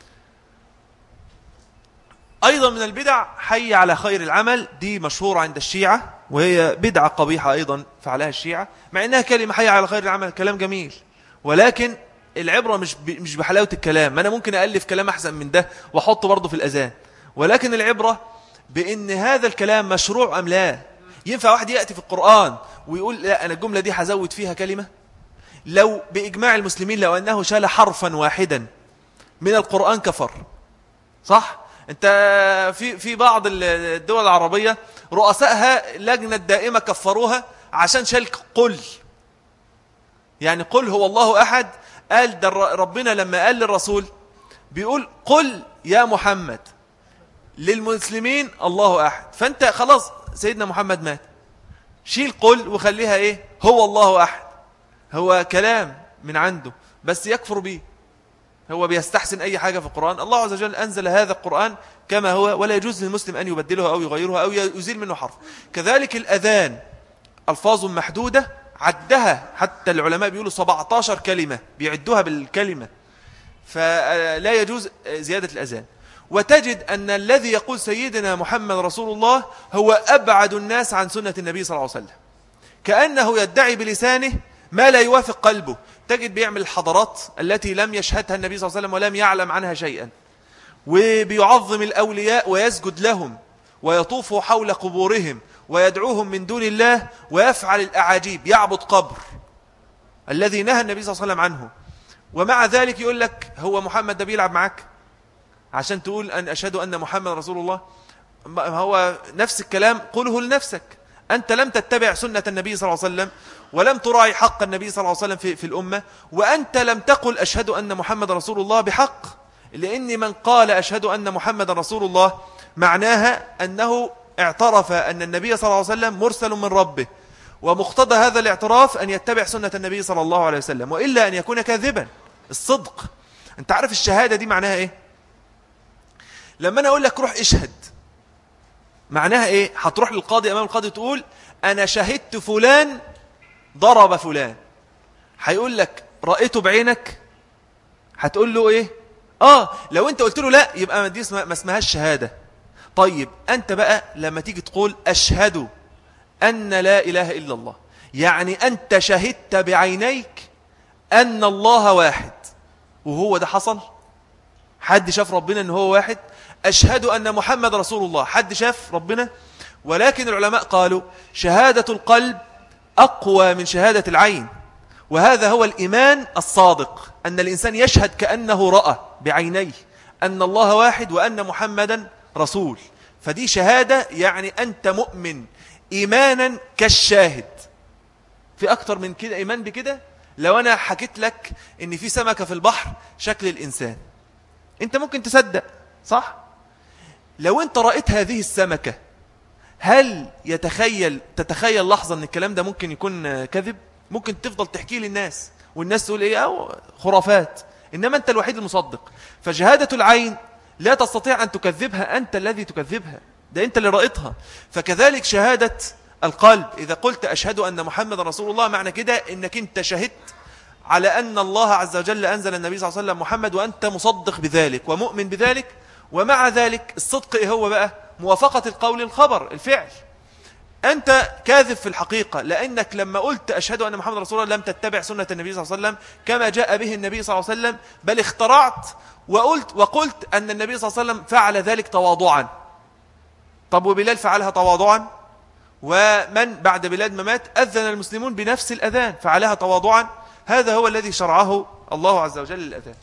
أيضا من البدع حي على خير العمل، دي مشهورة عند الشيعة، وهي بدعة قبيحة أيضا فعلها الشيعة، مع أنها كلمة حي على خير العمل كلام جميل، ولكن العبرة مش بحلاوة الكلام. أنا ممكن أألف كلام أحسن من ده وأحطه برضه في الأذان، ولكن العبرة بأن هذا الكلام مشروع أم لا. ينفع واحد يأتي في القرآن ويقول لا أنا الجملة دي هزود فيها كلمة؟ لو بإجماع المسلمين لو أنه شال حرفا واحدا من القرآن كفر، صح؟ أنت في بعض الدول العربية رؤسائها لجنة دائمة كفروها عشان شال قل. يعني قل هو الله أحد، قال ده ربنا لما قال للرسول بيقول قل يا محمد، للمسلمين الله أحد. فأنت خلاص سيدنا محمد مات، شيل قل وخليها إيه هو الله أحد. هو كلام من عنده بس يكفر به، هو بيستحسن أي حاجة في القرآن. الله عز وجل أنزل هذا القرآن كما هو، ولا يجوز للمسلم أن يبدله أو يغيره أو يزيل منه حرف. كذلك الأذان ألفاظ محدودة عدها حتى العلماء بيقولوا 17 كلمة بيعدوها بالكلمة، فلا يجوز زيادة الأذان. وتجد أن الذي يقول سيدنا محمد رسول الله هو أبعد الناس عن سنة النبي صلى الله عليه وسلم، كأنه يدعي بلسانه ما لا يوافق قلبه. تجد بيعمل الحضارات التي لم يشهدها النبي صلى الله عليه وسلم ولم يعلم عنها شيئا، وبيعظم الأولياء ويسجد لهم ويطوف حول قبورهم ويدعوهم من دون الله، ويفعل الأعاجيب، يعبد قبر الذي نهى النبي صلى الله عليه وسلم عنه. ومع ذلك يقول لك هو محمد ده بيلعب معك عشان تقول أن أشهد أن محمد رسول الله. هو نفس الكلام قوله لنفسك. أنت لم تتبع سنة النبي صلى الله عليه وسلم، ولم تراعي حق النبي صلى الله عليه وسلم في الأمة، وأنت لم تقل أشهد أن محمد رسول الله بحق. لأن من قال أشهد أن محمد رسول الله معناها أنه اعترف أن النبي صلى الله عليه وسلم مرسل من ربه، ومقتضى هذا الاعتراف أن يتبع سنة النبي صلى الله عليه وسلم، وإلا أن يكون كاذبا. الصدق انت عارف الشهادة دي معناها ايه؟ لما انا اقول لك روح اشهد، معناها ايه؟ هتروح للقاضي، امام القاضي تقول انا شهدت فلان ضرب فلان، هيقول لك رأيته بعينك؟ هتقول له ايه؟ لو انت قلت له لا يبقى دي ما اسمهاش شهادة. طيب انت بقى لما تيجي تقول اشهد ان لا اله الا الله، يعني انت شهدت بعينيك ان الله واحد، وهو ده حصل؟ حد شاف ربنا ان هو واحد؟ اشهد ان محمد رسول الله، حد شاف ربنا؟ ولكن العلماء قالوا شهادة القلب اقوى من شهادة العين، وهذا هو الإيمان الصادق، أن الإنسان يشهد كأنه رأى بعينيه أن الله واحد وأن محمدا رسول. فدي شهادة، يعني أنت مؤمن إيمانا كالشاهد. في أكتر من كده إيمان بكده؟ لو أنا حكيت لك أن في سمكة في البحر شكل الإنسان، أنت ممكن تصدق، صح؟ لو أنت رأيت هذه السمكة، هل تتخيل لحظة أن الكلام ده ممكن يكون كذب؟ ممكن تفضل تحكي للناس والناس تقول ايه او خرافات، انما انت الوحيد المصدق. فشهادة العين لا تستطيع ان تكذبها، انت الذي تكذبها، ده انت اللي رأيتها. فكذلك شهادة القلب، اذا قلت اشهد ان محمد رسول الله، معنى كده انك انت شهدت على ان الله عز وجل انزل النبي صلى الله عليه وسلم محمد، وانت مصدق بذلك ومؤمن بذلك. ومع ذلك الصدق ايه هو بقى؟ موافقة القول الخبر الفعل. أنت كاذب في الحقيقة، لأنك لما قلت أشهد أن محمد رسول الله لم تتبع سنة النبي صلى الله عليه وسلم كما جاء به النبي صلى الله عليه وسلم، بل اخترعت وقلت أن النبي صلى الله عليه وسلم فعل ذلك تواضعا. طب وبلال فعلها تواضعا، ومن بعد بلال ما مات أذن المسلمون بنفس الأذان، فعلها تواضعا. هذا هو الذي شرعه الله عز وجل الأذان.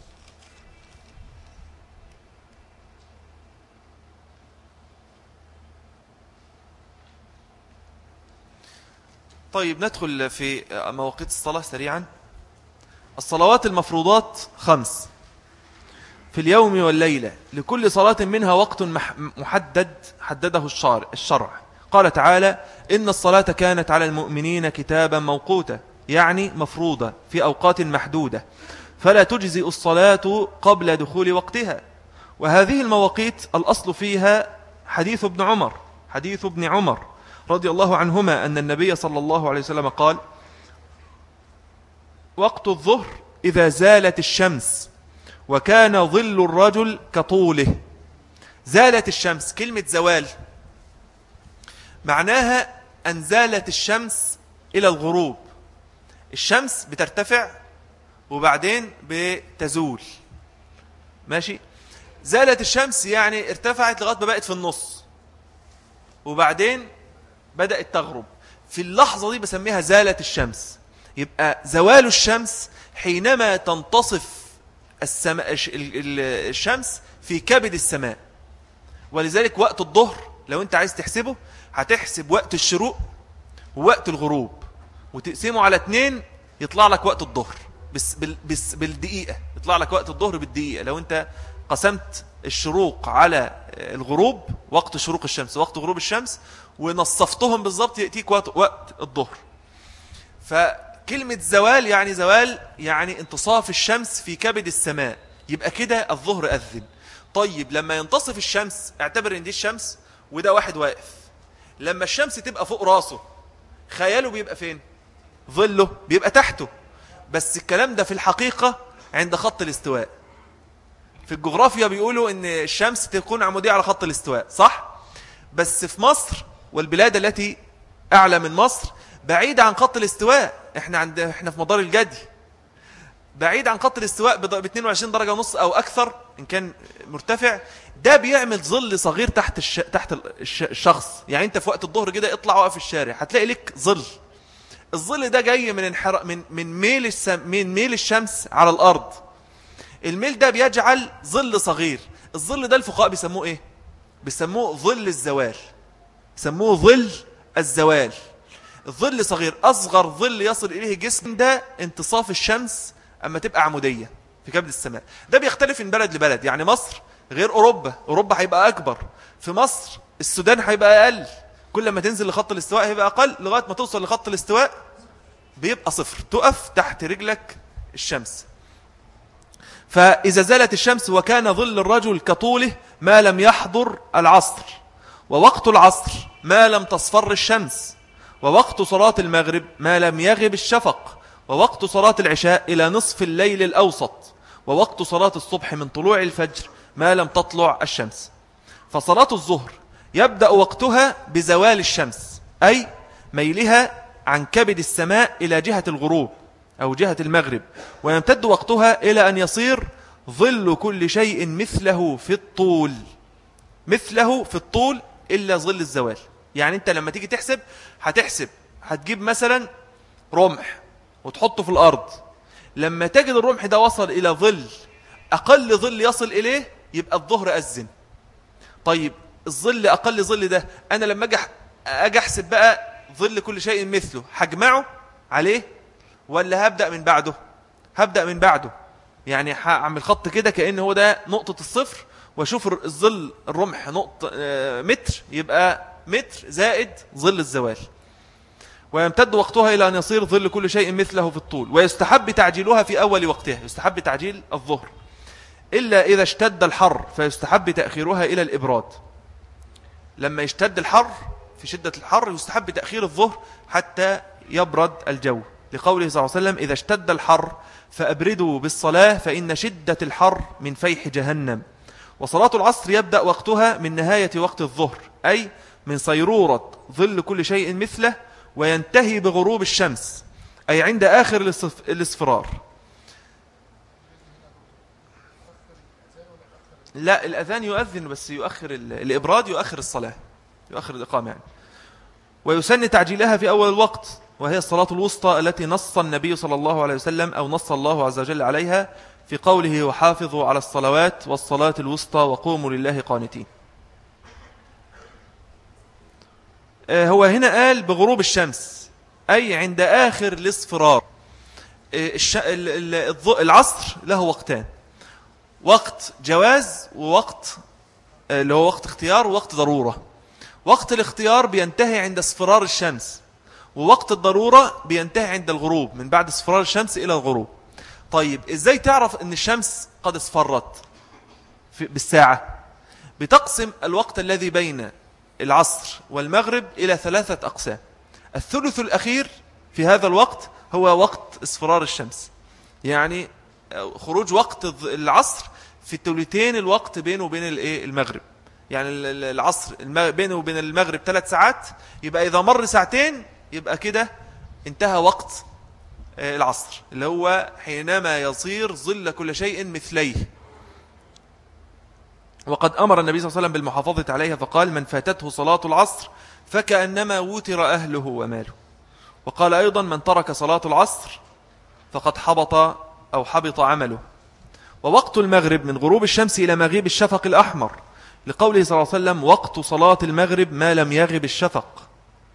طيب ندخل في مواقيت الصلاة سريعا. الصلوات المفروضات 5 في اليوم والليلة، لكل صلاة منها وقت محدد حدده الشرع. قال تعالى إن الصلاة كانت على المؤمنين كتابا موقوتا، يعني مفروضة في أوقات محدودة، فلا تجزئ الصلاة قبل دخول وقتها. وهذه المواقيت الأصل فيها حديث ابن عمر رضي الله عنهما أن النبي صلى الله عليه وسلم قال وقت الظهر إذا زالت الشمس وكان ظل الرجل كطوله. زالت الشمس، كلمة زوال معناها أن زالت الشمس إلى الغروب. الشمس بترتفع وبعدين بتزول، ماشي؟ زالت الشمس يعني ارتفعت لغاية ما بقت في النص، وبعدين بدأت تغرب. في اللحظة دي بسميها زالت الشمس. يبقى زوال الشمس حينما تنتصف الشمس في كبد السماء. ولذلك وقت الظهر لو انت عايز تحسبه، هتحسب وقت الشروق ووقت الغروب وتقسمه على 2، يطلع لك وقت الظهر بالدقيقة. يطلع لك وقت الظهر بالدقيقة. لو انت قسمت الشروق على الغروب، وقت شروق الشمس وقت غروب الشمس، ونصفتهم بالضبط، يأتيك وقت الظهر. فكلمة زوال يعني انتصاف الشمس في كبد السماء، يبقى كده الظهر أذن. طيب لما ينتصف الشمس، اعتبر ان دي الشمس وده واحد واقف، لما الشمس تبقى فوق راسه، خياله بيبقى فين؟ ظله بيبقى تحته. بس الكلام ده في الحقيقة عند خط الاستواء. في الجغرافيا بيقولوا ان الشمس تكون عمودية على خط الاستواء، صح؟ بس في مصر والبلاد التي أعلى من مصر بعيدة عن خط الاستواء. احنا في مدار الجدي، بعيد عن خط الاستواء ب 22 درجة ونص أو أكثر إن كان مرتفع. ده بيعمل ظل صغير تحت الشخص. يعني أنت في وقت الظهر كده اطلع وقف في الشارع هتلاقي لك ظل. الظل ده جاي من ميل الشمس على الأرض. الميل ده بيجعل ظل صغير. الظل ده الفقهاء بيسموه إيه؟ بيسموه ظل الزوال. سموه ظل الزوال. الظل صغير، أصغر ظل يصل إليه جسم ده انتصاف الشمس أما تبقى عمودية في كبد السماء. ده بيختلف من بلد لبلد. يعني مصر غير أوروبا هيبقى أكبر. في مصر السودان هيبقى أقل. كل ما تنزل لخط الاستواء هيبقى أقل، لغاية ما توصل لخط الاستواء بيبقى صفر، تقف تحت رجلك الشمس. فإذا زالت الشمس وكان ظل الرجل كطوله ما لم يحضر العصر، ووقت العصر ما لم تصفر الشمس، ووقت صلاة المغرب ما لم يغب الشفق، ووقت صلاة العشاء إلى نصف الليل الأوسط، ووقت صلاة الصبح من طلوع الفجر ما لم تطلع الشمس. فصلاة الظهر يبدأ وقتها بزوال الشمس، أي ميلها عن كبد السماء إلى جهة الغروب أو جهة المغرب، ويمتد وقتها إلى أن يصير ظل كل شيء مثله في الطول، مثله في الطول إلا ظل الزوال. يعني أنت لما تيجي تحسب هتجيب مثلا رمح وتحطه في الأرض، لما تجد الرمح ده وصل إلى ظل أقل ظل يصل إليه يبقى الظهر أذن. طيب الظل أقل ظل ده أنا لما أجي أحسب بقى ظل كل شيء مثله، هجمعه عليه ولا هبدأ من بعده؟ هبدأ من بعده، يعني هعمل خط كده كأن هو ده نقطة الصفر، واشوف الظل الرمح نقطة متر، يبقى متر زائد ظل الزوال. ويمتد وقتها إلى أن يصير ظل كل شيء مثله في الطول. ويستحب تعجيلها في أول وقتها، يستحب تعجيل الظهر إلا إذا اشتد الحر، فيستحب تأخيرها إلى الإبراد. لما يشتد الحر، في شدة الحر يستحب تأخير الظهر حتى يبرد الجو، لقوله صلى الله عليه وسلم إذا اشتد الحر فأبردوا بالصلاة فإن شدة الحر من فيح جهنم. وصلاة العصر يبدأ وقتها من نهاية وقت الظهر، أي من صيرورة ظل كل شيء مثله، وينتهي بغروب الشمس، أي عند آخر الاصفرار. لا، الأذان يؤذن بس يؤخر الإبراد، يؤخر الصلاة، يؤخر الإقامة يعني. ويسن تعجيلها في أول الوقت، وهي الصلاة الوسطى التي نص النبي صلى الله عليه وسلم أو نص الله عز وجل عليها في قوله وحافظوا على الصلوات والصلاة الوسطى وقوموا لله قانتين. هو هنا قال بغروب الشمس، أي عند آخر الاصفرار. العصر له وقتان، وقت جواز ووقت اللي هو وقت اختيار ووقت ضرورة. وقت الاختيار بينتهي عند اصفرار الشمس، ووقت الضرورة بينتهي عند الغروب، من بعد اصفرار الشمس إلى الغروب. طيب إزاي تعرف أن الشمس قد اصفرت بالساعة؟ بتقسم الوقت الذي بين العصر والمغرب إلى 3 أقسام. الثلث الأخير في هذا الوقت هو وقت اصفرار الشمس، يعني خروج وقت العصر في الثلثين الوقت بينه وبين المغرب. يعني العصر بينه وبين المغرب 3 ساعات، يبقى إذا مر 2 ساعتين يبقى كده انتهى وقت العصر، اللي هو حينما يصير ظل كل شيء مثليه. وقد أمر النبي صلى الله عليه وسلم بالمحافظة عليها فقال من فاتته صلاة العصر فكأنما وتر أهله وماله. وقال أيضا من ترك صلاة العصر فقد حبط عمله. ووقت المغرب من غروب الشمس إلى مغيب الشفق الأحمر، لقوله صلى الله عليه وسلم وقت صلاة المغرب ما لم يغب الشفق.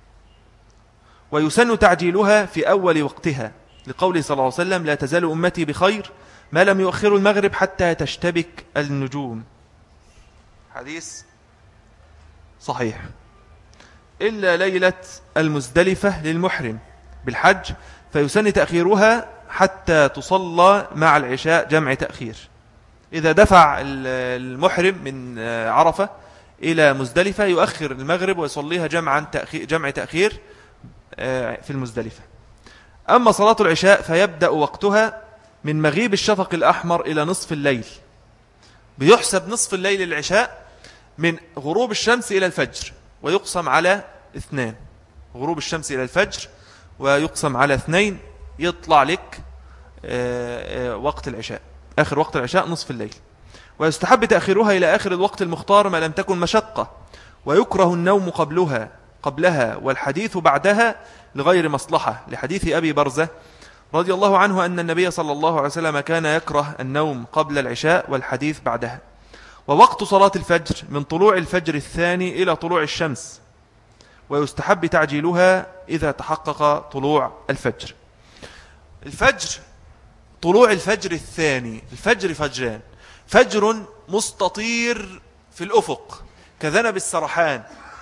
ويسن تعجيلها في أول وقتها، لقوله صلى الله عليه وسلم لا تزال أمتي بخير ما لم يؤخروا المغرب حتى تشتبك النجوم، حديث صحيح. إلا ليلة المزدلفة للمحرم بالحج، فيسن تأخيرها حتى تصلى مع العشاء جمع تأخير. إذا دفع المحرم من عرفة إلى مزدلفة يؤخر المغرب ويصليها جمع تأخير في المزدلفة. أما صلاة العشاء فيبدأ وقتها من مغيب الشفق الأحمر إلى نصف الليل. بيحسب نصف الليل العشاء من غروب الشمس إلى الفجر، ويقسم على 2. غروب الشمس إلى الفجر ويقسم على 2، يطلع لك وقت العشاء، آخر وقت العشاء نصف الليل. ويستحب تأخيرها إلى آخر الوقت المختار ما لم تكن مشقة، ويكره النوم قبلها والحديث بعدها لغير مصلحة، لحديث أبي برزة رضي الله عنه أن النبي صلى الله عليه وسلم كان يكره النوم قبل العشاء والحديث بعدها. ووقت صلاة الفجر من طلوع الفجر الثاني إلى طلوع الشمس، ويستحب تعجيلها إذا تحقق طلوع الفجر. الفجر، طلوع الفجر الثاني، الفجر فجران: فجر مستطير في الأفق كذنب السرحان،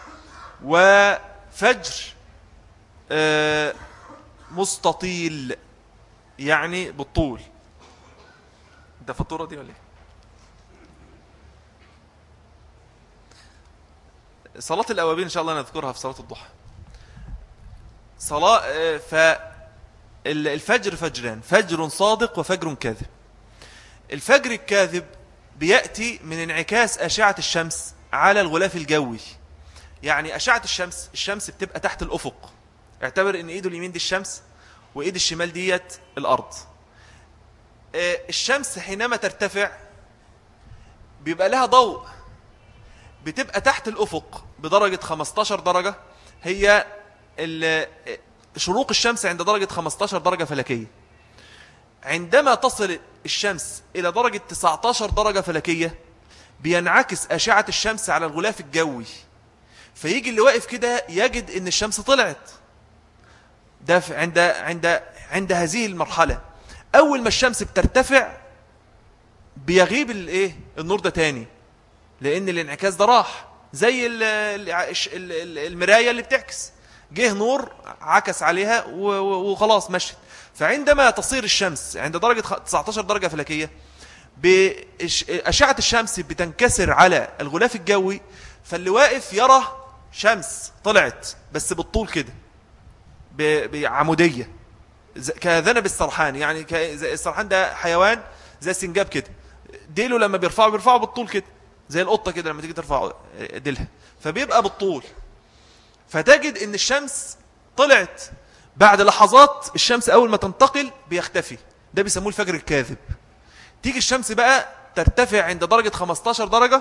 وفجر مستطيل يعني بالطول، ده فطورة دي ولا ايه؟ صلاة الأوابين إن شاء الله نذكرها في صلاة الضحى. صلاة الفجر فجران، فجر صادق وفجر كاذب. الفجر الكاذب بيأتي من انعكاس أشعة الشمس على الغلاف الجوي. يعني أشعة الشمس بتبقى تحت الأفق. اعتبر ان ايده اليمين دي الشمس وايد الشمال ديت الأرض. الشمس حينما ترتفع بيبقى لها ضوء، بتبقى تحت الأفق بدرجة 15 درجة. هي شروق الشمس عند درجة 15 درجة فلكية. عندما تصل الشمس إلى درجة 19 درجة فلكية بينعكس أشعة الشمس على الغلاف الجوي، فيجي اللي واقف كده يجد ان الشمس طلعت. ده عند هذه المرحلة. أول ما الشمس بترتفع بيغيب النور ده تاني، لأن الانعكاس ده راح زي المراية اللي بتعكس. جه نور عكس عليها وخلاص مشت. فعندما تصير الشمس عند درجة 19 درجة فلكية أشعة الشمس بتنكسر على الغلاف الجوي، فاللي واقف يرى شمس طلعت بس بالطول كده بعمودية كذنب السرحان. يعني السرحان ده حيوان زي السنجاب كده، ديله لما بيرفعه بالطول كده، زي القطة كده لما تيجي ترفع ديلها فبيبقى بالطول. فتجد ان الشمس طلعت بعد لحظات، الشمس اول ما تنتقل بيختفي. ده بيسموه الفجر الكاذب. تيجي الشمس بقى ترتفع عند درجة 15 درجة،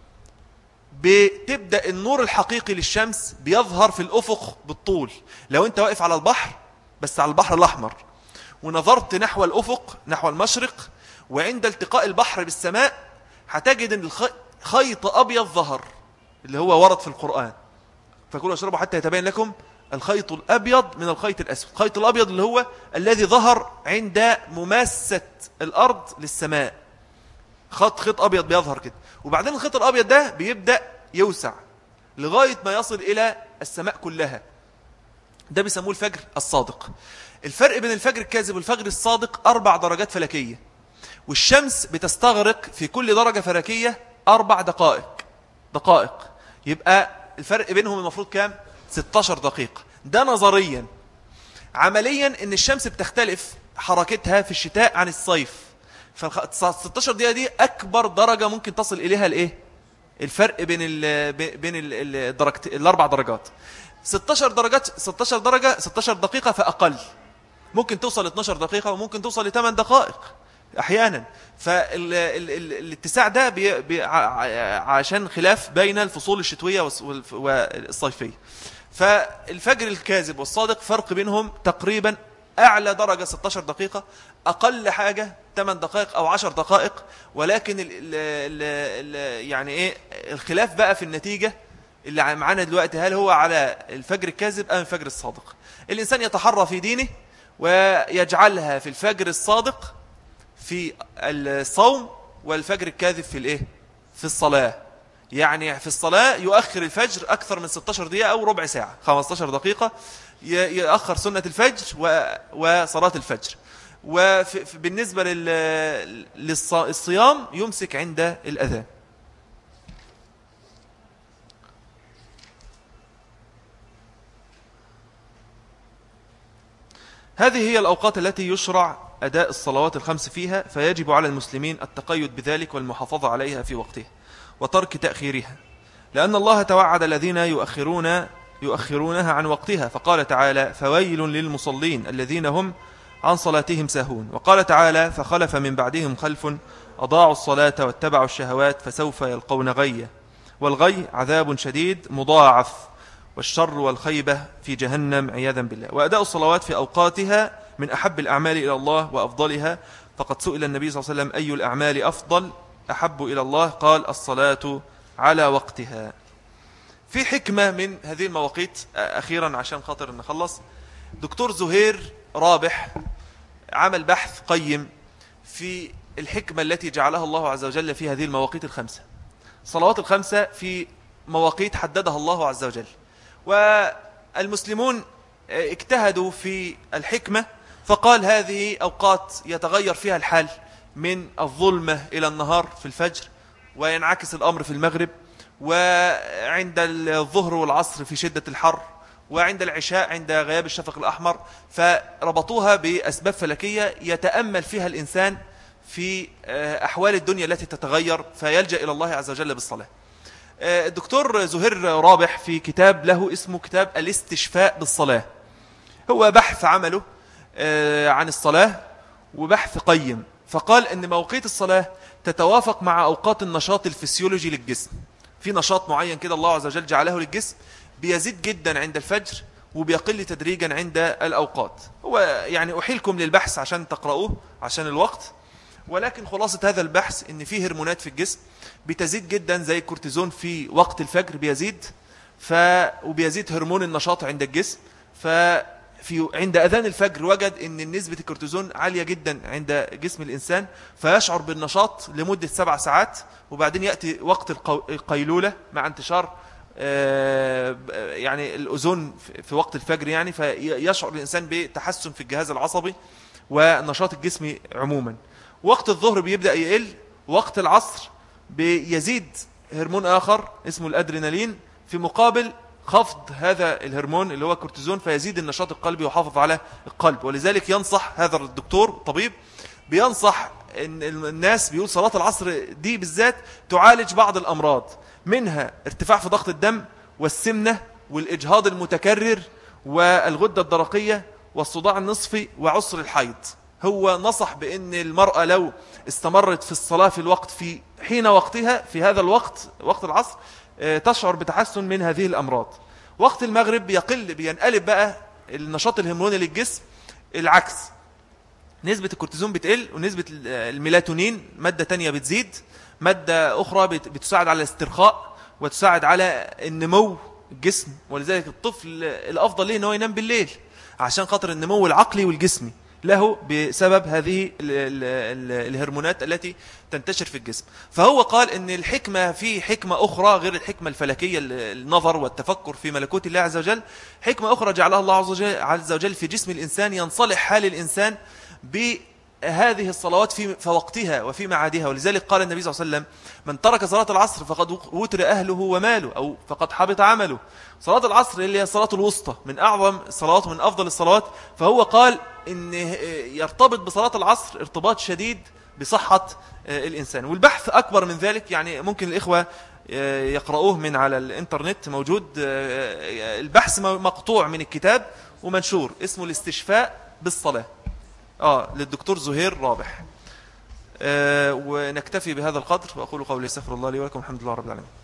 بتبدأ النور الحقيقي للشمس بيظهر في الأفق بالطول. لو انت واقف على البحر، بس على البحر الأحمر، ونظرت نحو الأفق نحو المشرق، وعند التقاء البحر بالسماء هتجد ان خيط أبيض ظهر، اللي هو ورد في القرآن: فكلوا واشربوا حتى يتبين لكم الخيط الأبيض من الخيط الأسود. الخيط الأبيض اللي هو الذي ظهر عند مماسة الأرض للسماء. خيط أبيض بيظهر كده، وبعدين الخيط الأبيض ده بيبدأ يوسع لغاية ما يصل إلى السماء كلها. ده بيسموه الفجر الصادق. الفرق بين الفجر الكاذب والفجر الصادق 4 درجات فلكية، والشمس بتستغرق في كل درجة فلكية 4 دقائق. يبقى الفرق بينهم المفروض كام؟ 16 دقيقة. ده نظريا. عمليا ان الشمس بتختلف حركتها في الشتاء عن الصيف. ف16 دقيقة دي أكبر درجة ممكن تصل إليها الفرق بين الأربع درجات. 16 دقيقة فأقل، ممكن توصل 12 دقيقة وممكن توصل ل8 دقائق أحيانا. فالاتساع ده عشان خلاف بين الفصول الشتوية والصيفية. فالفجر الكاذب والصادق فرق بينهم تقريبا أعلى درجة 16 دقيقة، أقل حاجة 8 دقائق أو 10 دقائق. ولكن يعني الخلاف بقى في النتيجة اللي معانا دلوقتي، هل هو على الفجر الكاذب أم الفجر الصادق. الإنسان يتحرى في دينه ويجعلها في الفجر الصادق في الصوم، والفجر الكاذب في الصلاة. يعني في الصلاة يؤخر الفجر أكثر من 16 دقيقة أو ربع ساعة، 15 دقيقة يأخر سنة الفجر وصلاة الفجر. وبالنسبة للصيام يمسك عند الأذان. هذه هي الأوقات التي يشرع أداء الصلوات الخمس فيها، فيجب على المسلمين التقيد بذلك والمحافظة عليها في وقتها وترك تأخيرها، لأن الله توعد الذين يؤخرونها عن وقتها، فقال تعالى: فويل للمصلين الذين هم عن صلاتهم ساهون. وقال تعالى: فخلف من بعدهم خلف أضاعوا الصلاة واتبعوا الشهوات فسوف يلقون غيا. والغي عذاب شديد مضاعف، والشر والخيبة في جهنم عياذا بالله. وأداء الصلوات في أوقاتها من أحب الأعمال إلى الله وأفضلها، فقد سئل النبي صلى الله عليه وسلم: أي الأعمال أفضل أحب إلى الله؟ قال: الصلاة على وقتها. في حكمة من هذه المواقيت أخيرا عشان خاطر نخلص. دكتور زهير رابح عمل بحث قيم في الحكمة التي جعلها الله عز وجل في هذه المواقيت الخمسة. الصلوات الخمسة في مواقيت حددها الله عز وجل، والمسلمون اجتهدوا في الحكمة، فقال هذه أوقات يتغير فيها الحال من الظلمة إلى النهار في الفجر، وينعكس الأمر في المغرب، وعند الظهر والعصر في شدة الحر، وعند العشاء عند غياب الشفق الأحمر. فربطوها بأسباب فلكية يتأمل فيها الإنسان في أحوال الدنيا التي تتغير، فيلجأ إلى الله عز وجل بالصلاة. الدكتور زهير رابح في كتاب له اسمه كتاب الاستشفاء بالصلاة، هو بحث عمله عن الصلاة وبحث قيم، فقال أن مواقيت الصلاة تتوافق مع أوقات النشاط الفسيولوجي للجسم. في نشاط معين كده الله عز وجل جعله للجسم بيزيد جدا عند الفجر وبيقل تدريجا عند الأوقات. هو يعني أحيلكم للبحث عشان تقرأوه عشان الوقت، ولكن خلاصة هذا البحث ان فيه هرمونات في الجسم بتزيد جدا، زي الكورتيزون في وقت الفجر بيزيد، وبيزيد هرمون النشاط عند الجسم. عند أذان الفجر وجد ان نسبة الكورتيزون عالية جدا عند جسم الإنسان، فيشعر بالنشاط لمدة 7 ساعات، وبعدين يأتي وقت القيلولة مع انتشار يعني الأوزون في وقت الفجر، يعني فيشعر الإنسان بتحسن في الجهاز العصبي والنشاط الجسمي عموما. وقت الظهر بيبدأ يقل، وقت العصر بيزيد هرمون آخر اسمه الأدرينالين في مقابل خفض هذا الهرمون اللي هو الكورتيزون، فيزيد النشاط القلبي ويحافظ على القلب. ولذلك ينصح هذا الدكتور طبيب بينصح ان الناس، بيقول صلاة العصر دي بالذات تعالج بعض الأمراض، منها ارتفاع في ضغط الدم والسمنة والإجهاض المتكرر والغدة الدرقية والصداع النصفي وعسر الحيض. هو نصح بأن المرأة لو استمرت في الصلاة في الوقت في حين وقتها في هذا الوقت وقت العصر تشعر بتحسن من هذه الأمراض. وقت المغرب بينقلب بقى النشاط الهرموني للجسم العكس، نسبة الكورتيزون بتقل ونسبة الميلاتونين مادة تانية بتزيد، مادة أخرى بتساعد على الاسترخاء وتساعد على النمو الجسم. ولذلك الطفل الأفضل ليه أنه ينام بالليل عشان خاطر النمو العقلي والجسمي له بسبب هذه الهرمونات التي تنتشر في الجسم. فهو قال ان الحكمة في حكمة أخرى غير الحكمة الفلكية، النظر والتفكر في ملكوت الله عز وجل، حكمة أخرى جعلها الله عز وجل في جسم الإنسان ينصلح حال الإنسان بهذه الصلوات في وقتها وفي معادها. ولذلك قال النبي صلى الله عليه وسلم: من ترك صلاة العصر فقد وتر أهله وماله، أو فقد حبط عمله. صلاة العصر اللي هي الصلاة الوسطى من أعظم الصلوات ومن أفضل الصلوات، فهو قال إن يرتبط بصلاة العصر ارتباط شديد بصحة الإنسان. والبحث أكبر من ذلك، يعني ممكن الإخوة يقرؤوه من على الإنترنت، موجود البحث مقطوع من الكتاب ومنشور، اسمه الاستشفاء بالصلاة للدكتور زهير رابح. ونكتفي بهذا القدر، وأقول قولي استغفر الله لي ولكم، الحمد لله رب العالمين.